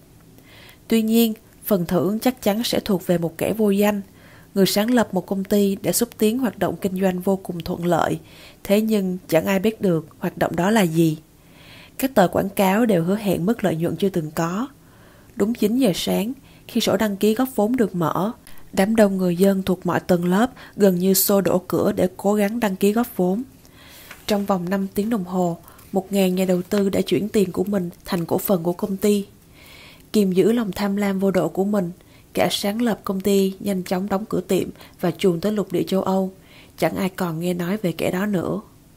Tuy nhiên, phần thưởng chắc chắn sẽ thuộc về một kẻ vô danh, người sáng lập một công ty để xúc tiến hoạt động kinh doanh vô cùng thuận lợi, thế nhưng chẳng ai biết được hoạt động đó là gì. Các tờ quảng cáo đều hứa hẹn mức lợi nhuận chưa từng có. Đúng chín giờ sáng, khi sổ đăng ký góp vốn được mở, đám đông người dân thuộc mọi tầng lớp gần như xô đổ cửa để cố gắng đăng ký góp vốn. Trong vòng năm tiếng đồng hồ, một nghìn nhà đầu tư đã chuyển tiền của mình thành cổ phần của công ty. Kiềm giữ lòng tham lam vô độ của mình, kẻ sáng lập công ty nhanh chóng đóng cửa tiệm và chuồn tới lục địa châu Âu. Chẳng ai còn nghe nói về kẻ đó nữa.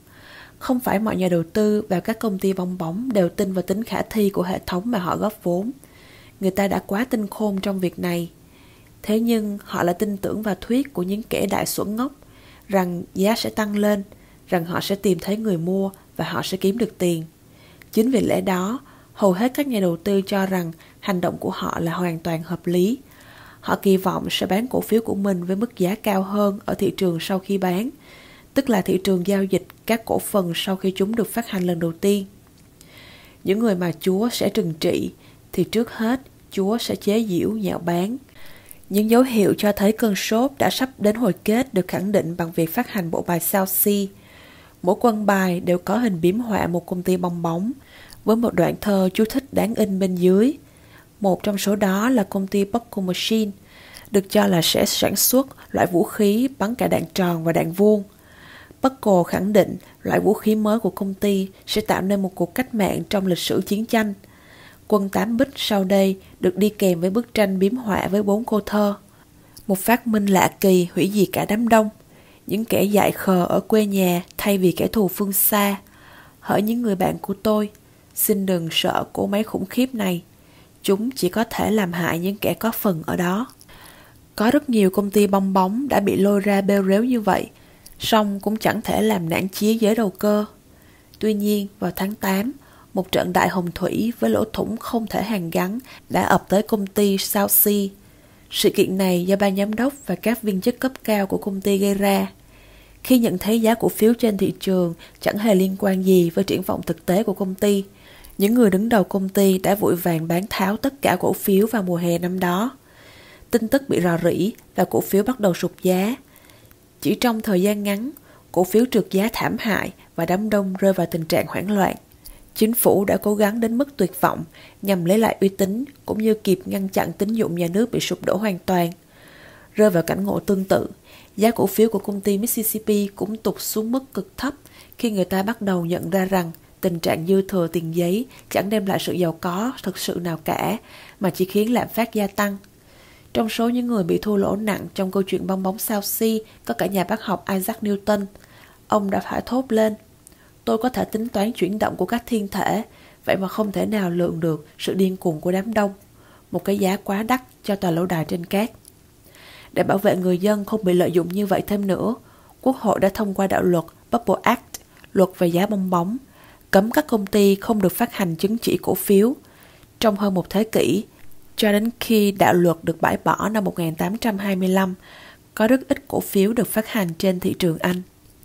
Không phải mọi nhà đầu tư vào các công ty bong bóng đều tin vào tính khả thi của hệ thống mà họ góp vốn. Người ta đã quá tinh khôn trong việc này. Thế nhưng họ lại tin tưởng vào thuyết của những kẻ đại xuẩn ngốc rằng giá sẽ tăng lên, rằng họ sẽ tìm thấy người mua và họ sẽ kiếm được tiền. Chính vì lẽ đó, hầu hết các nhà đầu tư cho rằng hành động của họ là hoàn toàn hợp lý. Họ kỳ vọng sẽ bán cổ phiếu của mình với mức giá cao hơn ở thị trường sau khi bán, tức là thị trường giao dịch các cổ phần sau khi chúng được phát hành lần đầu tiên. Những người mà Chúa sẽ trừng trị thì trước hết Chúa sẽ chế giễu nhạo báng. Những dấu hiệu cho thấy cơn sốt đã sắp đến hồi kết được khẳng định bằng việc phát hành bộ bài South Sea. Mỗi quân bài đều có hình biếm họa một công ty bong bóng, với một đoạn thơ chú thích đáng in bên dưới. Một trong số đó là công ty Buckle Machine, được cho là sẽ sản xuất loại vũ khí bắn cả đạn tròn và đạn vuông. Buckle khẳng định loại vũ khí mới của công ty sẽ tạo nên một cuộc cách mạng trong lịch sử chiến tranh. Quân tám bích sau đây được đi kèm với bức tranh biếm họa với bốn câu thơ. Một phát minh lạ kỳ hủy diệt cả đám đông. Những kẻ dại khờ ở quê nhà thay vì kẻ thù phương xa. Hỡi những người bạn của tôi, xin đừng sợ cỗ máy khủng khiếp này. Chúng chỉ có thể làm hại những kẻ có phần ở đó. Có rất nhiều công ty bong bóng đã bị lôi ra bêu rếu như vậy, song cũng chẳng thể làm nản chí giới đầu cơ. Tuy nhiên, vào tháng tám, một trận đại hồng thủy với lỗ thủng không thể hàn gắn đã ập tới công ty South Sea. Sự kiện này do ban giám đốc và các viên chức cấp cao của công ty gây ra. Khi nhận thấy giá cổ phiếu trên thị trường chẳng hề liên quan gì với triển vọng thực tế của công ty, những người đứng đầu công ty đã vội vàng bán tháo tất cả cổ phiếu vào mùa hè năm đó. Tin tức bị rò rỉ và cổ phiếu bắt đầu sụt giá. Chỉ trong thời gian ngắn, cổ phiếu trượt giá thảm hại và đám đông rơi vào tình trạng hoảng loạn. Chính phủ đã cố gắng đến mức tuyệt vọng nhằm lấy lại uy tín cũng như kịp ngăn chặn tín dụng nhà nước bị sụp đổ hoàn toàn. Rơi vào cảnh ngộ tương tự, giá cổ phiếu của công ty Mississippi cũng tụt xuống mức cực thấp khi người ta bắt đầu nhận ra rằng tình trạng dư thừa tiền giấy chẳng đem lại sự giàu có thực sự nào cả, mà chỉ khiến lạm phát gia tăng. Trong số những người bị thua lỗ nặng trong câu chuyện bong bóng South Sea có cả nhà bác học Isaac Newton. Ông đã phải thốt lên: tôi có thể tính toán chuyển động của các thiên thể, vậy mà không thể nào lượng được sự điên cuồng của đám đông. Một cái giá quá đắt cho tòa lâu đài trên cát. Để bảo vệ người dân không bị lợi dụng như vậy thêm nữa, Quốc hội đã thông qua đạo luật Bubble Act, luật về giá bong bóng, cấm các công ty không được phát hành chứng chỉ cổ phiếu. Trong hơn một thế kỷ, cho đến khi đạo luật được bãi bỏ năm một nghìn tám trăm hai mươi lăm, có rất ít cổ phiếu được phát hành trên thị trường Anh.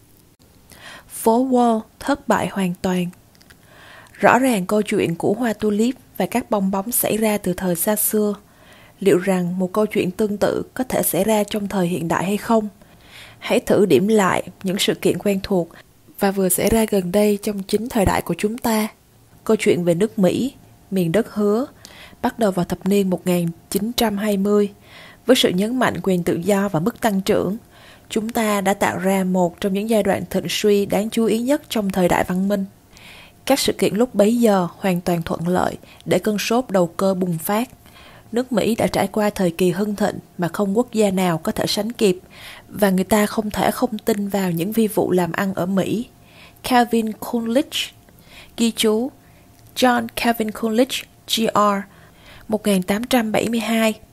Phố Wall thất bại hoàn toàn. Rõ ràng câu chuyện của hoa tulip và các bong bóng xảy ra từ thời xa xưa. Liệu rằng một câu chuyện tương tự có thể xảy ra trong thời hiện đại hay không? Hãy thử điểm lại những sự kiện quen thuộc và vừa xảy ra gần đây trong chính thời đại của chúng ta. Câu chuyện về nước Mỹ, miền đất hứa, bắt đầu vào thập niên một nghìn chín trăm hai mươi. Với sự nhấn mạnh quyền tự do và mức tăng trưởng, chúng ta đã tạo ra một trong những giai đoạn thịnh suy đáng chú ý nhất trong thời đại văn minh. Các sự kiện lúc bấy giờ hoàn toàn thuận lợi để cơn sốt đầu cơ bùng phát. Nước Mỹ đã trải qua thời kỳ hưng thịnh mà không quốc gia nào có thể sánh kịp, và người ta không thể không tin vào những vi vụ làm ăn ở Mỹ. Calvin Coolidge, ghi chú John Calvin Coolidge, Jr, một nghìn tám trăm bảy mươi hai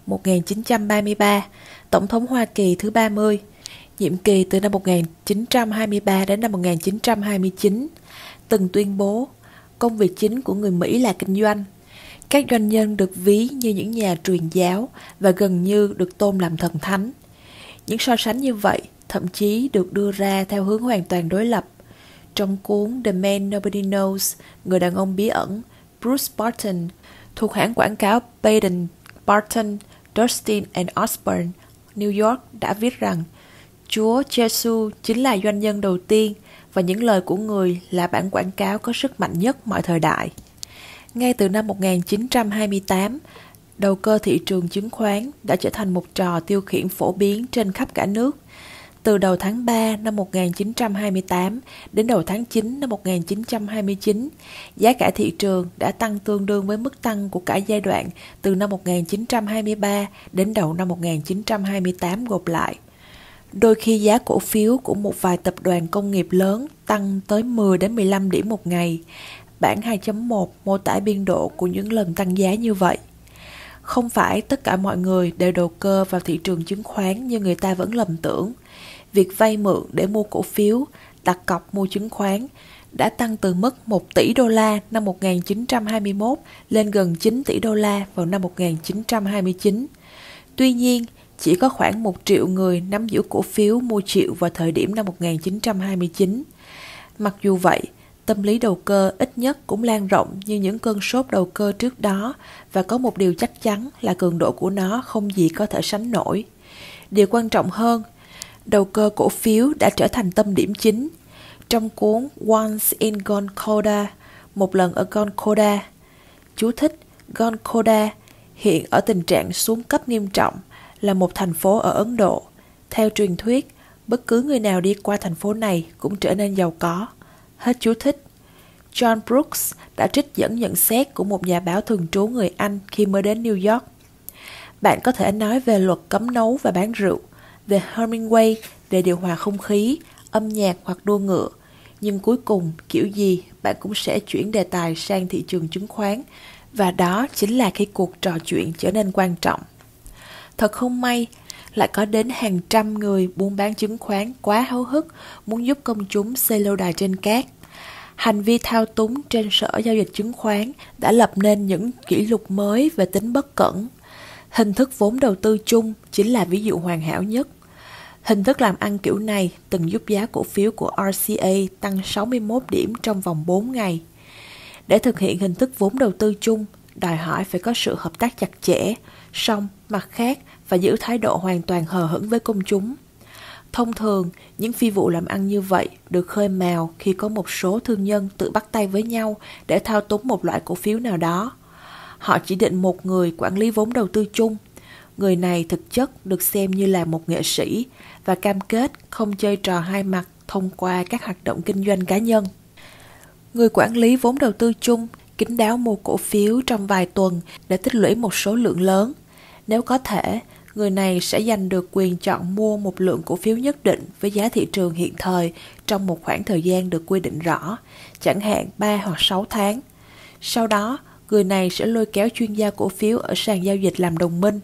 một nghìn chín trăm ba mươi ba, Tổng thống Hoa Kỳ thứ ba mươi, nhiệm kỳ từ năm một nghìn chín trăm hai mươi ba đến năm một nghìn chín trăm hai mươi chín, từng tuyên bố công việc chính của người Mỹ là kinh doanh. Các doanh nhân được ví như những nhà truyền giáo và gần như được tôn làm thần thánh. Những so sánh như vậy thậm chí được đưa ra theo hướng hoàn toàn đối lập. Trong cuốn The Man Nobody Knows, người đàn ông bí ẩn, Bruce Barton thuộc hãng quảng cáo Baden, Barton, Dustin and Osborne, New York đã viết rằng Chúa Giêsu chính là doanh nhân đầu tiên và những lời của người là bản quảng cáo có sức mạnh nhất mọi thời đại. Ngay từ năm một nghìn chín trăm hai mươi tám, đầu cơ thị trường chứng khoán đã trở thành một trò tiêu khiển phổ biến trên khắp cả nước. Từ đầu tháng ba năm một nghìn chín trăm hai mươi tám đến đầu tháng chín năm một nghìn chín trăm hai mươi chín, giá cả thị trường đã tăng tương đương với mức tăng của cả giai đoạn từ năm một nghìn chín trăm hai mươi ba đến đầu năm một nghìn chín trăm hai mươi tám gộp lại. Đôi khi giá cổ phiếu của một vài tập đoàn công nghiệp lớn tăng tới mười đến mười lăm điểm một ngày. Bảng hai chấm một mô tả biên độ của những lần tăng giá như vậy. Không phải tất cả mọi người đều đầu cơ vào thị trường chứng khoán như người ta vẫn lầm tưởng. Việc vay mượn để mua cổ phiếu, đặt cọc mua chứng khoán đã tăng từ mức một tỷ đô la năm một nghìn chín trăm hai mươi mốt lên gần chín tỷ đô la vào năm một nghìn chín trăm hai mươi chín. Tuy nhiên, chỉ có khoảng một triệu người nắm giữ cổ phiếu mua triệu vào thời điểm năm một nghìn chín trăm hai mươi chín. Mặc dù vậy, tâm lý đầu cơ ít nhất cũng lan rộng như những cơn sốt đầu cơ trước đó, và có một điều chắc chắn là cường độ của nó không gì có thể sánh nổi. Điều quan trọng hơn, đầu cơ cổ phiếu đã trở thành tâm điểm chính. Trong cuốn Once in Golconda, một lần ở Golconda, chú thích Golconda hiện ở tình trạng xuống cấp nghiêm trọng, là một thành phố ở Ấn Độ. Theo truyền thuyết, bất cứ người nào đi qua thành phố này cũng trở nên giàu có. Hết chú thích. John Brooks đã trích dẫn nhận xét của một nhà báo thường trú người Anh khi mới đến New York. Bạn có thể nói về luật cấm nấu và bán rượu, về Hemingway, về điều hòa không khí, âm nhạc hoặc đua ngựa, nhưng cuối cùng kiểu gì bạn cũng sẽ chuyển đề tài sang thị trường chứng khoán, và đó chính là khi cuộc trò chuyện trở nên quan trọng. Thật không may, lại có đến hàng trăm người buôn bán chứng khoán quá háo hức muốn giúp công chúng xây lâu đài trên cát. Hành vi thao túng trên sở giao dịch chứng khoán đã lập nên những kỷ lục mới về tính bất cẩn. Hình thức vốn đầu tư chung chính là ví dụ hoàn hảo nhất. Hình thức làm ăn kiểu này từng giúp giá cổ phiếu của rờ xê a tăng sáu mươi mốt điểm trong vòng bốn ngày. Để thực hiện hình thức vốn đầu tư chung, đòi hỏi phải có sự hợp tác chặt chẽ, song mặt khác và giữ thái độ hoàn toàn hờ hững với công chúng. Thông thường, những phi vụ làm ăn như vậy được khơi mào khi có một số thương nhân tự bắt tay với nhau để thao túng một loại cổ phiếu nào đó. Họ chỉ định một người quản lý vốn đầu tư chung. Người này thực chất được xem như là một nghệ sĩ và cam kết không chơi trò hai mặt thông qua các hoạt động kinh doanh cá nhân. Người quản lý vốn đầu tư chung kín đáo mua cổ phiếu trong vài tuần để tích lũy một số lượng lớn. Nếu có thể, người này sẽ giành được quyền chọn mua một lượng cổ phiếu nhất định với giá thị trường hiện thời trong một khoảng thời gian được quy định rõ, chẳng hạn ba hoặc sáu tháng. Sau đó, người này sẽ lôi kéo chuyên gia cổ phiếu ở sàn giao dịch làm đồng minh.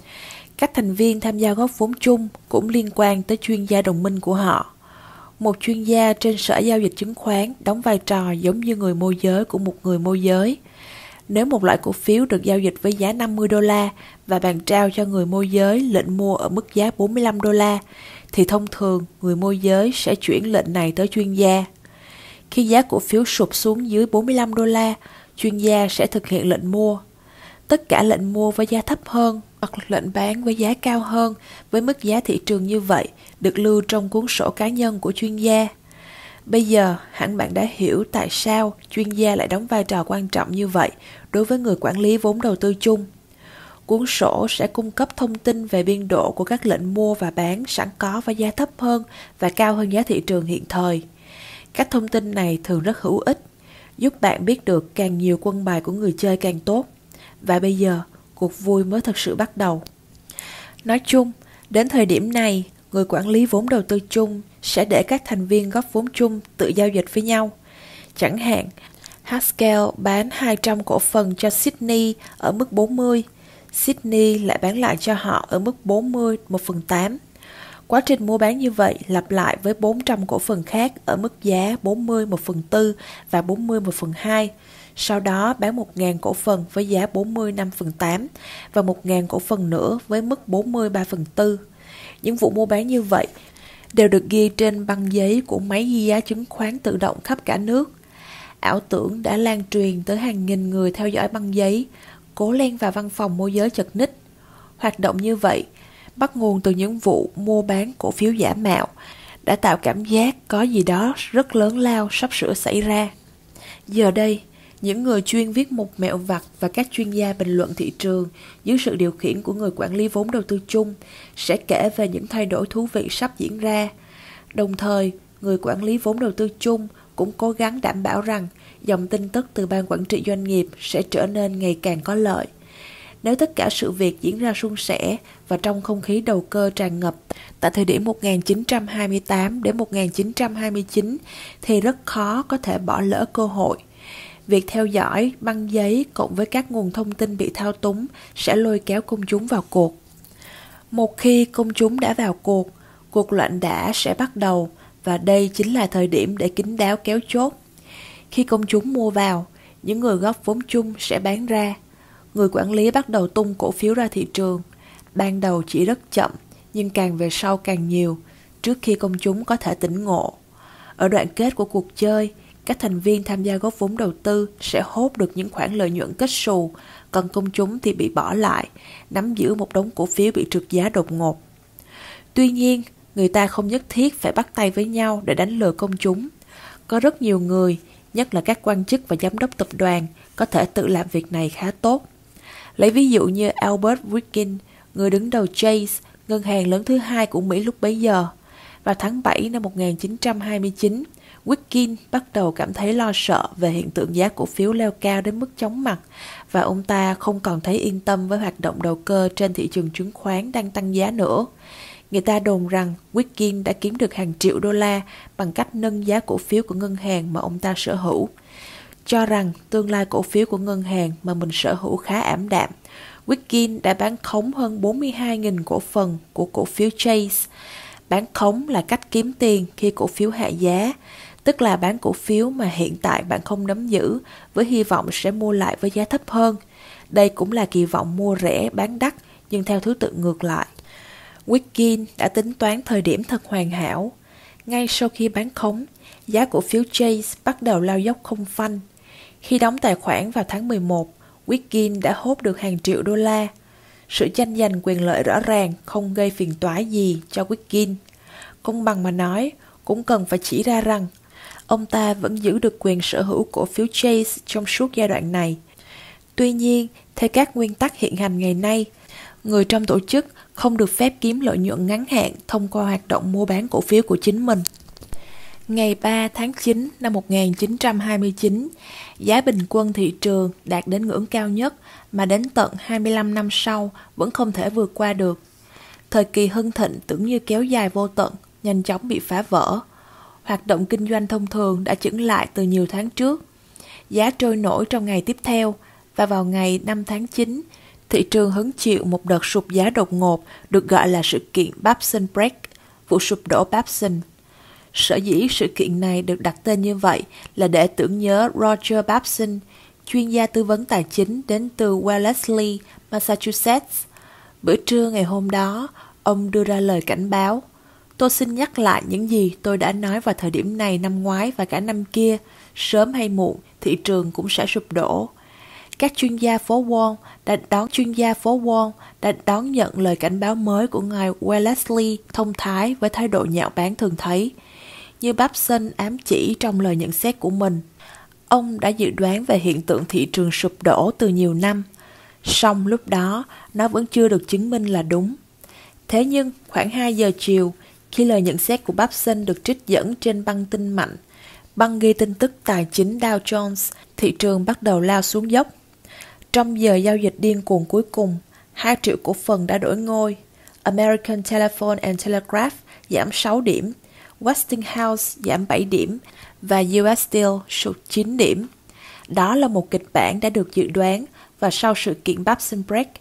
Các thành viên tham gia góp vốn chung cũng liên quan tới chuyên gia đồng minh của họ. Một chuyên gia trên sở giao dịch chứng khoán đóng vai trò giống như người môi giới của một người môi giới. Nếu một loại cổ phiếu được giao dịch với giá năm mươi đô la và bạn trao cho người môi giới lệnh mua ở mức giá bốn mươi lăm đô la, thì thông thường người môi giới sẽ chuyển lệnh này tới chuyên gia. Khi giá cổ phiếu sụt xuống dưới bốn mươi lăm đô la, chuyên gia sẽ thực hiện lệnh mua. Tất cả lệnh mua với giá thấp hơn hoặc lệnh bán với giá cao hơn với mức giá thị trường như vậy được lưu trong cuốn sổ cá nhân của chuyên gia. Bây giờ, hẳn bạn đã hiểu tại sao chuyên gia lại đóng vai trò quan trọng như vậy đối với người quản lý vốn đầu tư chung. Cuốn sổ sẽ cung cấp thông tin về biên độ của các lệnh mua và bán sẵn có với giá thấp hơn và cao hơn giá thị trường hiện thời. Các thông tin này thường rất hữu ích, giúp bạn biết được càng nhiều quân bài của người chơi càng tốt. Và bây giờ, cuộc vui mới thực sự bắt đầu. Nói chung, đến thời điểm này, người quản lý vốn đầu tư chung sẽ để các thành viên góp vốn chung tự giao dịch với nhau. Chẳng hạn, Haskell bán hai trăm cổ phần cho Sydney ở mức bốn mươi, Sydney lại bán lại cho họ ở mức bốn mươi một phần tám. Quá trình mua bán như vậy lặp lại với bốn trăm cổ phần khác ở mức giá bốn mươi một phần tư và bốn mươi một phần hai. Sau đó bán một nghìn cổ phần với giá bốn mươi năm phần tám và một nghìn cổ phần nữa với mức bốn mươi ba phần tư. Những vụ mua bán như vậy đều được ghi trên băng giấy của máy ghi giá chứng khoán tự động khắp cả nước. Ảo tưởng đã lan truyền tới hàng nghìn người theo dõi băng giấy, cố len vào văn phòng môi giới chật ních. Hoạt động như vậy bắt nguồn từ những vụ mua bán cổ phiếu giả mạo đã tạo cảm giác có gì đó rất lớn lao sắp sửa xảy ra. Giờ đây, những người chuyên viết mục mẹo vặt và các chuyên gia bình luận thị trường dưới sự điều khiển của người quản lý vốn đầu tư chung sẽ kể về những thay đổi thú vị sắp diễn ra. Đồng thời, người quản lý vốn đầu tư chung cũng cố gắng đảm bảo rằng dòng tin tức từ ban quản trị doanh nghiệp sẽ trở nên ngày càng có lợi. Nếu tất cả sự việc diễn ra suôn sẻ và trong không khí đầu cơ tràn ngập tại thời điểm một nghìn chín trăm hai mươi tám đến một nghìn chín trăm hai mươi chín thì rất khó có thể bỏ lỡ cơ hội. Việc theo dõi băng giấy cộng với các nguồn thông tin bị thao túng sẽ lôi kéo công chúng vào cuộc. Một khi công chúng đã vào cuộc, cuộc loạn đả sẽ bắt đầu và đây chính là thời điểm để kín đáo kéo chốt. Khi công chúng mua vào, những người góp vốn chung sẽ bán ra. Người quản lý bắt đầu tung cổ phiếu ra thị trường. Ban đầu chỉ rất chậm, nhưng càng về sau càng nhiều, trước khi công chúng có thể tỉnh ngộ. Ở đoạn kết của cuộc chơi, các thành viên tham gia góp vốn đầu tư sẽ hốt được những khoản lợi nhuận kết xù, còn công chúng thì bị bỏ lại, nắm giữ một đống cổ phiếu bị trượt giá đột ngột. Tuy nhiên, người ta không nhất thiết phải bắt tay với nhau để đánh lừa công chúng. Có rất nhiều người, nhất là các quan chức và giám đốc tập đoàn, có thể tự làm việc này khá tốt. Lấy ví dụ như Albert Wickin, người đứng đầu Chase, ngân hàng lớn thứ hai của Mỹ lúc bấy giờ. Vào tháng bảy năm một nghìn chín trăm hai mươi chín, Wickin bắt đầu cảm thấy lo sợ về hiện tượng giá cổ phiếu leo cao đến mức chóng mặt và ông ta không còn thấy yên tâm với hoạt động đầu cơ trên thị trường chứng khoán đang tăng giá nữa. Người ta đồn rằng Wickin đã kiếm được hàng triệu đô la bằng cách nâng giá cổ phiếu của ngân hàng mà ông ta sở hữu. Cho rằng tương lai cổ phiếu của ngân hàng mà mình sở hữu khá ảm đạm, Wickin đã bán khống hơn bốn mươi hai nghìn cổ phần của cổ phiếu Chase. Bán khống là cách kiếm tiền khi cổ phiếu hạ giá, tức là bán cổ phiếu mà hiện tại bạn không nắm giữ với hy vọng sẽ mua lại với giá thấp hơn. Đây cũng là kỳ vọng mua rẻ bán đắt nhưng theo thứ tự ngược lại. Wickin đã tính toán thời điểm thật hoàn hảo. Ngay sau khi bán khống, giá cổ phiếu Chase bắt đầu lao dốc không phanh. Khi đóng tài khoản vào tháng mười một, Wickin đã hốt được hàng triệu đô la. Sự tranh giành quyền lợi rõ ràng không gây phiền toái gì cho Wickin. Công bằng mà nói, cũng cần phải chỉ ra rằng ông ta vẫn giữ được quyền sở hữu cổ phiếu Chase trong suốt giai đoạn này. Tuy nhiên, theo các nguyên tắc hiện hành ngày nay, người trong tổ chức không được phép kiếm lợi nhuận ngắn hạn thông qua hoạt động mua bán cổ phiếu của chính mình. Ngày ba tháng chín năm một nghìn chín trăm hai mươi chín, giá bình quân thị trường đạt đến ngưỡng cao nhất mà đến tận hai mươi lăm năm sau vẫn không thể vượt qua được. Thời kỳ hưng thịnh tưởng như kéo dài vô tận, nhanh chóng bị phá vỡ. Hoạt động kinh doanh thông thường đã chững lại từ nhiều tháng trước. Giá trôi nổi trong ngày tiếp theo và vào ngày năm tháng chín, thị trường hứng chịu một đợt sụt giá đột ngột được gọi là sự kiện Babson Break, vụ sụp đổ Babson. Sở dĩ sự kiện này được đặt tên như vậy là để tưởng nhớ Roger Babson, chuyên gia tư vấn tài chính đến từ Wellesley, Massachusetts. Bữa trưa ngày hôm đó, ông đưa ra lời cảnh báo. Tôi xin nhắc lại những gì tôi đã nói vào thời điểm này năm ngoái và cả năm kia. Sớm hay muộn, thị trường cũng sẽ sụp đổ. Các chuyên gia phố Wall đã đón chuyên gia phố Wall đã đón nhận lời cảnh báo mới của ngài Wellesley thông thái với thái độ nhạo báng thường thấy. Như Babson ám chỉ trong lời nhận xét của mình, ông đã dự đoán về hiện tượng thị trường sụp đổ từ nhiều năm. Song lúc đó, nó vẫn chưa được chứng minh là đúng. Thế nhưng, khoảng hai giờ chiều, khi lời nhận xét của Babson được trích dẫn trên băng tin mạnh, băng ghi tin tức tài chính Dow Jones, thị trường bắt đầu lao xuống dốc. Trong giờ giao dịch điên cuồng cuối cùng, hai triệu cổ phần đã đổi ngôi. American Telephone and Telegraph giảm sáu điểm, Westinghouse giảm bảy điểm và u ét Steel sụt chín điểm. Đó là một kịch bản đã được dự đoán và sau sự kiện Babson Break,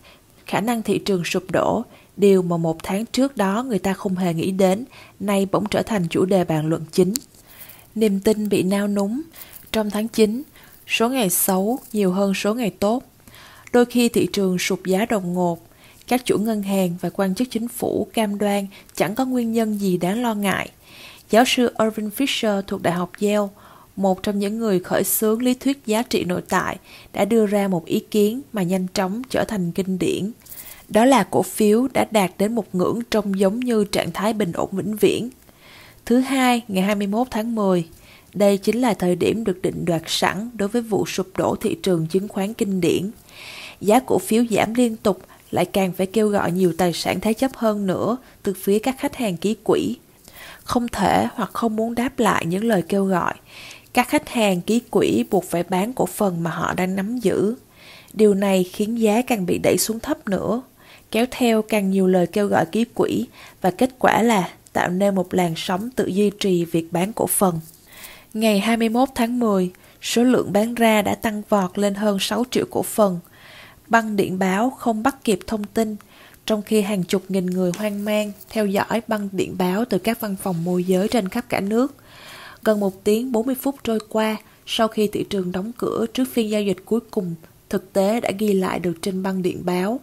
khả năng thị trường sụp đổ, điều mà một tháng trước đó người ta không hề nghĩ đến, nay bỗng trở thành chủ đề bàn luận chính. Niềm tin bị nao núng. Trong tháng chín, số ngày xấu nhiều hơn số ngày tốt. Đôi khi thị trường sụt giá đột ngột. Các chủ ngân hàng và quan chức chính phủ cam đoan chẳng có nguyên nhân gì đáng lo ngại. Giáo sư Irving Fisher thuộc Đại học Yale, một trong những người khởi xướng lý thuyết giá trị nội tại, đã đưa ra một ý kiến mà nhanh chóng trở thành kinh điển. Đó là cổ phiếu đã đạt đến một ngưỡng trông giống như trạng thái bình ổn vĩnh viễn. Thứ hai, ngày hai mươi mốt tháng mười, đây chính là thời điểm được định đoạt sẵn đối với vụ sụp đổ thị trường chứng khoán kinh điển. Giá cổ phiếu giảm liên tục, lại càng phải kêu gọi nhiều tài sản thế chấp hơn nữa từ phía các khách hàng ký quỹ. Không thể hoặc không muốn đáp lại những lời kêu gọi, các khách hàng ký quỹ buộc phải bán cổ phần mà họ đang nắm giữ. Điều này khiến giá càng bị đẩy xuống thấp nữa, kéo theo càng nhiều lời kêu gọi ký quỹ, và kết quả là tạo nên một làn sóng tự duy trì việc bán cổ phần. Ngày hai mươi mốt tháng mười, số lượng bán ra đã tăng vọt lên hơn sáu triệu cổ phần. Băng điện báo không bắt kịp thông tin, trong khi hàng chục nghìn người hoang mang theo dõi băng điện báo từ các văn phòng môi giới trên khắp cả nước. Gần một tiếng bốn mươi phút trôi qua sau khi thị trường đóng cửa trước phiên giao dịch cuối cùng, thực tế đã ghi lại được trên băng điện báo.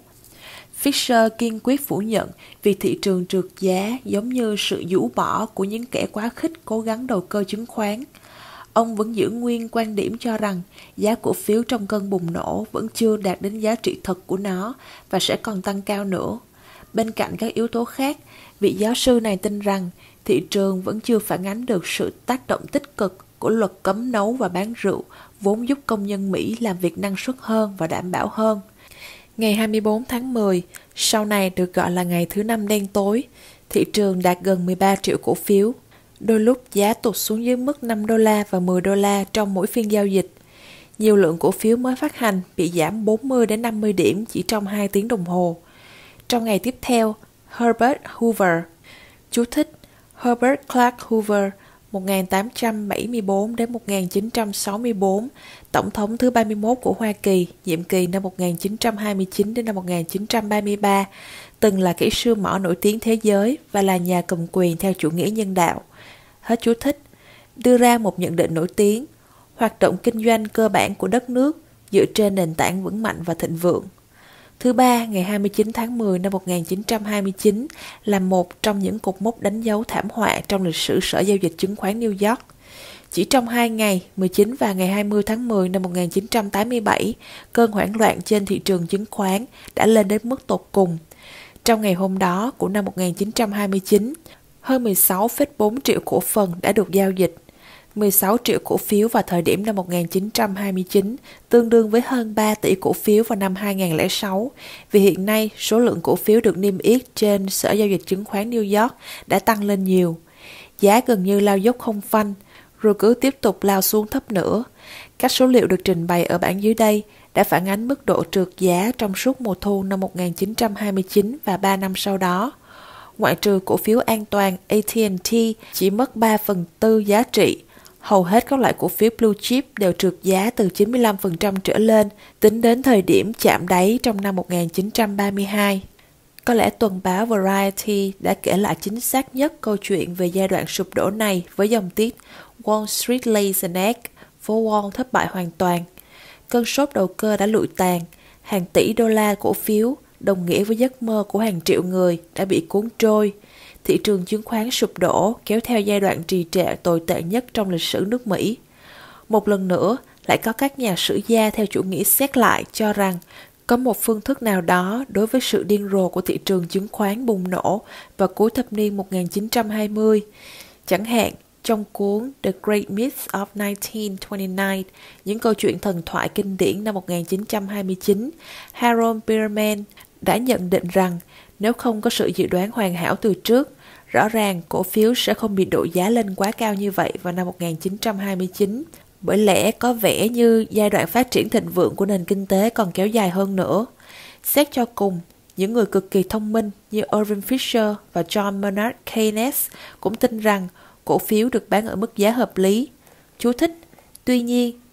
Fisher kiên quyết phủ nhận việc thị trường trượt giá giống như sự rũ bỏ của những kẻ quá khích cố gắng đầu cơ chứng khoán. Ông vẫn giữ nguyên quan điểm cho rằng giá cổ phiếu trong cơn bùng nổ vẫn chưa đạt đến giá trị thực của nó và sẽ còn tăng cao nữa. Bên cạnh các yếu tố khác, vị giáo sư này tin rằng thị trường vẫn chưa phản ánh được sự tác động tích cực của luật cấm nấu và bán rượu, vốn giúp công nhân Mỹ làm việc năng suất hơn và đảm bảo hơn. Ngày hai mươi bốn tháng mười, sau này được gọi là ngày thứ năm đen tối, thị trường đạt gần mười ba triệu cổ phiếu. Đôi lúc giá tụt xuống dưới mức năm đô la và mười đô la trong mỗi phiên giao dịch. Nhiều lượng cổ phiếu mới phát hành bị giảm bốn mươi đến năm mươi điểm chỉ trong hai tiếng đồng hồ. Trong ngày tiếp theo, Herbert Hoover, chú thích Herbert Clark Hoover, một nghìn tám trăm bảy mươi tư đến một nghìn chín trăm sáu mươi tư, tổng thống thứ ba mươi mốt của Hoa Kỳ, nhiệm kỳ năm một nghìn chín trăm hai mươi chín đến năm một nghìn chín trăm ba mươi ba, từng là kỹ sư mỏ nổi tiếng thế giới và là nhà cầm quyền theo chủ nghĩa nhân đạo. Hết chú thích. Đưa ra một nhận định nổi tiếng: hoạt động kinh doanh cơ bản của đất nước dựa trên nền tảng vững mạnh và thịnh vượng. Thứ ba, ngày hai mươi chín tháng mười năm một nghìn chín trăm hai mươi chín, là một trong những cột mốc đánh dấu thảm họa trong lịch sử Sở Giao dịch Chứng khoán New York. Chỉ trong hai ngày, mười chín và ngày hai mươi tháng mười năm một nghìn chín trăm tám mươi bảy, cơn hoảng loạn trên thị trường chứng khoán đã lên đến mức tột cùng. Trong ngày hôm đó của năm một nghìn chín trăm hai mươi chín, hơn mười sáu phẩy bốn triệu cổ phần đã được giao dịch. mười sáu triệu cổ phiếu vào thời điểm năm một nghìn chín trăm hai mươi chín, tương đương với hơn ba tỷ cổ phiếu vào năm hai nghìn lẻ sáu, vì hiện nay số lượng cổ phiếu được niêm yết trên Sở Giao dịch Chứng khoán New York đã tăng lên nhiều. Giá gần như lao dốc không phanh, rồi cứ tiếp tục lao xuống thấp nữa. Các số liệu được trình bày ở bảng dưới đây đã phản ánh mức độ trượt giá trong suốt mùa thu năm một nghìn chín trăm hai mươi chín và ba năm sau đó. Ngoại trừ cổ phiếu an toàn A T and T chỉ mất ba phần tư giá trị, hầu hết các loại cổ phiếu blue chip đều trượt giá từ chín mươi lăm phần trăm trở lên tính đến thời điểm chạm đáy trong năm một nghìn chín trăm ba mươi hai. Có lẽ tuần báo Variety đã kể lại chính xác nhất câu chuyện về giai đoạn sụp đổ này với dòng tiết Wall Street lays an egg, phố Wall thất bại hoàn toàn. Cơn sốt đầu cơ đã lụi tàn, hàng tỷ đô la cổ phiếu, đồng nghĩa với giấc mơ của hàng triệu người, đã bị cuốn trôi. Thị trường chứng khoán sụp đổ kéo theo giai đoạn trì trệ tồi tệ nhất trong lịch sử nước Mỹ. Một lần nữa, lại có các nhà sử gia theo chủ nghĩa xét lại cho rằng có một phương thức nào đó đối với sự điên rồ của thị trường chứng khoán bùng nổ vào cuối thập niên một nghìn chín trăm hai mươi. Chẳng hạn, trong cuốn The Great Myths of nineteen twenty-nine, những câu chuyện thần thoại kinh điển năm một nghìn chín trăm hai mươi chín, Harold Pearman đã nhận định rằng nếu không có sự dự đoán hoàn hảo từ trước, rõ ràng cổ phiếu sẽ không bị đội giá lên quá cao như vậy vào năm một nghìn chín trăm hai mươi chín, bởi lẽ có vẻ như giai đoạn phát triển thịnh vượng của nền kinh tế còn kéo dài hơn nữa. Xét cho cùng, những người cực kỳ thông minh như Irving Fisher và John Maynard Keynes cũng tin rằng cổ phiếu được bán ở mức giá hợp lý. Chú thích: tuy nhiên,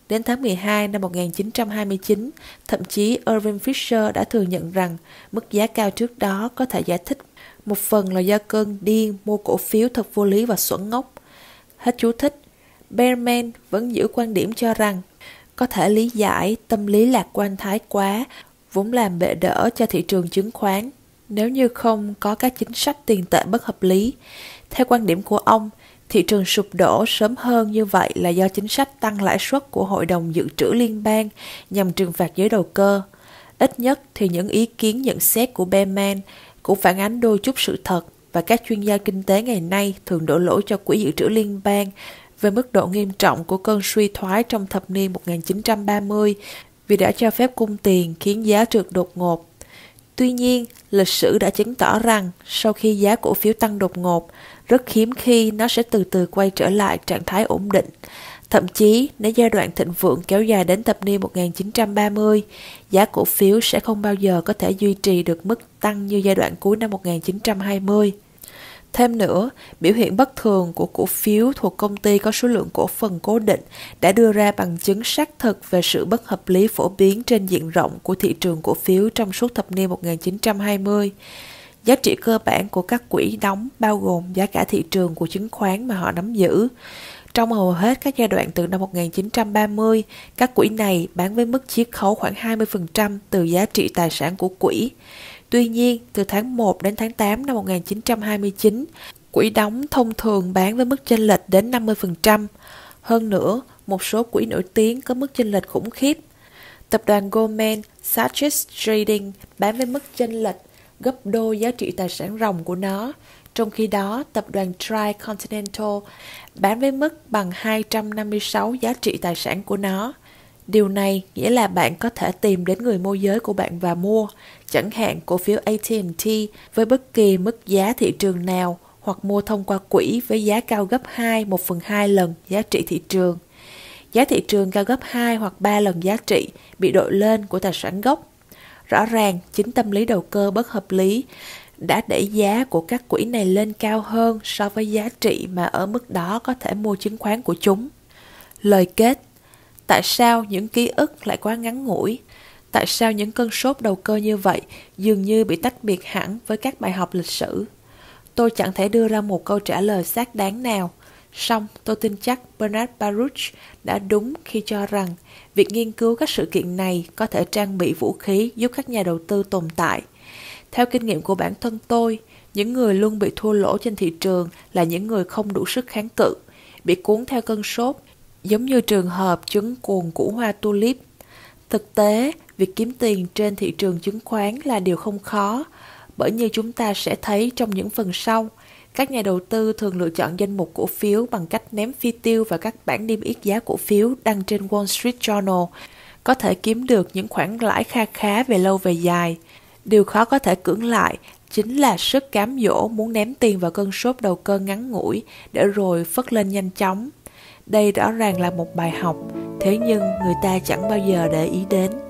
đến tháng mười hai năm một nghìn chín trăm hai mươi chín, thậm chí Irving Fisher đã thừa nhận rằng mức giá cao trước đó có thể giải thích một phần là do cơn điên mua cổ phiếu thật vô lý và xuẩn ngốc. Hết chú thích. Behrman vẫn giữ quan điểm cho rằng có thể lý giải tâm lý lạc quan thái quá vốn làm bệ đỡ cho thị trường chứng khoán nếu như không có các chính sách tiền tệ bất hợp lý. Theo quan điểm của ông, thị trường sụp đổ sớm hơn như vậy là do chính sách tăng lãi suất của Hội đồng Dự trữ Liên bang nhằm trừng phạt giới đầu cơ. Ít nhất thì những ý kiến nhận xét của Behrman cũng phản ánh đôi chút sự thật, và các chuyên gia kinh tế ngày nay thường đổ lỗi cho Quỹ Dự trữ Liên bang về mức độ nghiêm trọng của cơn suy thoái trong thập niên một nghìn chín trăm ba mươi vì đã cho phép cung tiền khiến giá trượt đột ngột. Tuy nhiên, lịch sử đã chứng tỏ rằng sau khi giá cổ phiếu tăng đột ngột, rất hiếm khi nó sẽ từ từ quay trở lại trạng thái ổn định. Thậm chí, nếu giai đoạn thịnh vượng kéo dài đến thập niên một nghìn chín trăm ba mươi, giá cổ phiếu sẽ không bao giờ có thể duy trì được mức tăng như giai đoạn cuối năm một nghìn chín trăm hai mươi. Thêm nữa, biểu hiện bất thường của cổ phiếu thuộc công ty có số lượng cổ phần cố định đã đưa ra bằng chứng xác thực về sự bất hợp lý phổ biến trên diện rộng của thị trường cổ phiếu trong suốt thập niên một nghìn chín trăm hai mươi. Giá trị cơ bản của các quỹ đóng bao gồm giá cả thị trường của chứng khoán mà họ nắm giữ. Trong hầu hết các giai đoạn từ năm một nghìn chín trăm ba mươi, các quỹ này bán với mức chiết khấu khoảng hai mươi phần trăm từ giá trị tài sản của quỹ. Tuy nhiên, từ tháng một đến tháng tám năm một nghìn chín trăm hai mươi chín, quỹ đóng thông thường bán với mức chênh lệch đến năm mươi phần trăm. Hơn nữa, một số quỹ nổi tiếng có mức chênh lệch khủng khiếp. Tập đoàn Goldman Sachs Trading bán với mức chênh lệch gấp đôi giá trị tài sản ròng của nó. Trong khi đó, tập đoàn Tricontinental bán với mức bằng hai trăm năm mươi sáu giá trị tài sản của nó. Điều này nghĩa là bạn có thể tìm đến người môi giới của bạn và mua, chẳng hạn cổ phiếu A T and T với bất kỳ mức giá thị trường nào, hoặc mua thông qua quỹ với giá cao gấp hai, một phần hai lần giá trị thị trường. Giá thị trường cao gấp hai hoặc ba lần giá trị bị đội lên của tài sản gốc. Rõ ràng, chính tâm lý đầu cơ bất hợp lý đã đẩy giá của các quỹ này lên cao hơn so với giá trị mà ở mức đó có thể mua chứng khoán của chúng. Lời kết: tại sao những ký ức lại quá ngắn ngủi? Tại sao những cơn sốt đầu cơ như vậy dường như bị tách biệt hẳn với các bài học lịch sử? Tôi chẳng thể đưa ra một câu trả lời xác đáng nào. Song tôi tin chắc Bernard Baruch đã đúng khi cho rằng việc nghiên cứu các sự kiện này có thể trang bị vũ khí giúp các nhà đầu tư tồn tại. Theo kinh nghiệm của bản thân tôi, những người luôn bị thua lỗ trên thị trường là những người không đủ sức kháng cự, bị cuốn theo cơn sốt, giống như trường hợp trứng cuồng củ hoa tulip. Thực tế, việc kiếm tiền trên thị trường chứng khoán là điều không khó, bởi như chúng ta sẽ thấy trong những phần sau, các nhà đầu tư thường lựa chọn danh mục cổ phiếu bằng cách ném phi tiêu vào các bảng niêm yết giá cổ phiếu đăng trên Wall Street Journal, có thể kiếm được những khoản lãi kha khá về lâu về dài. Điều khó có thể cưỡng lại chính là sức cám dỗ muốn ném tiền vào cơn sốt đầu cơ ngắn ngủi để rồi phất lên nhanh chóng. Đây rõ ràng là một bài học, thế nhưng người ta chẳng bao giờ để ý đến.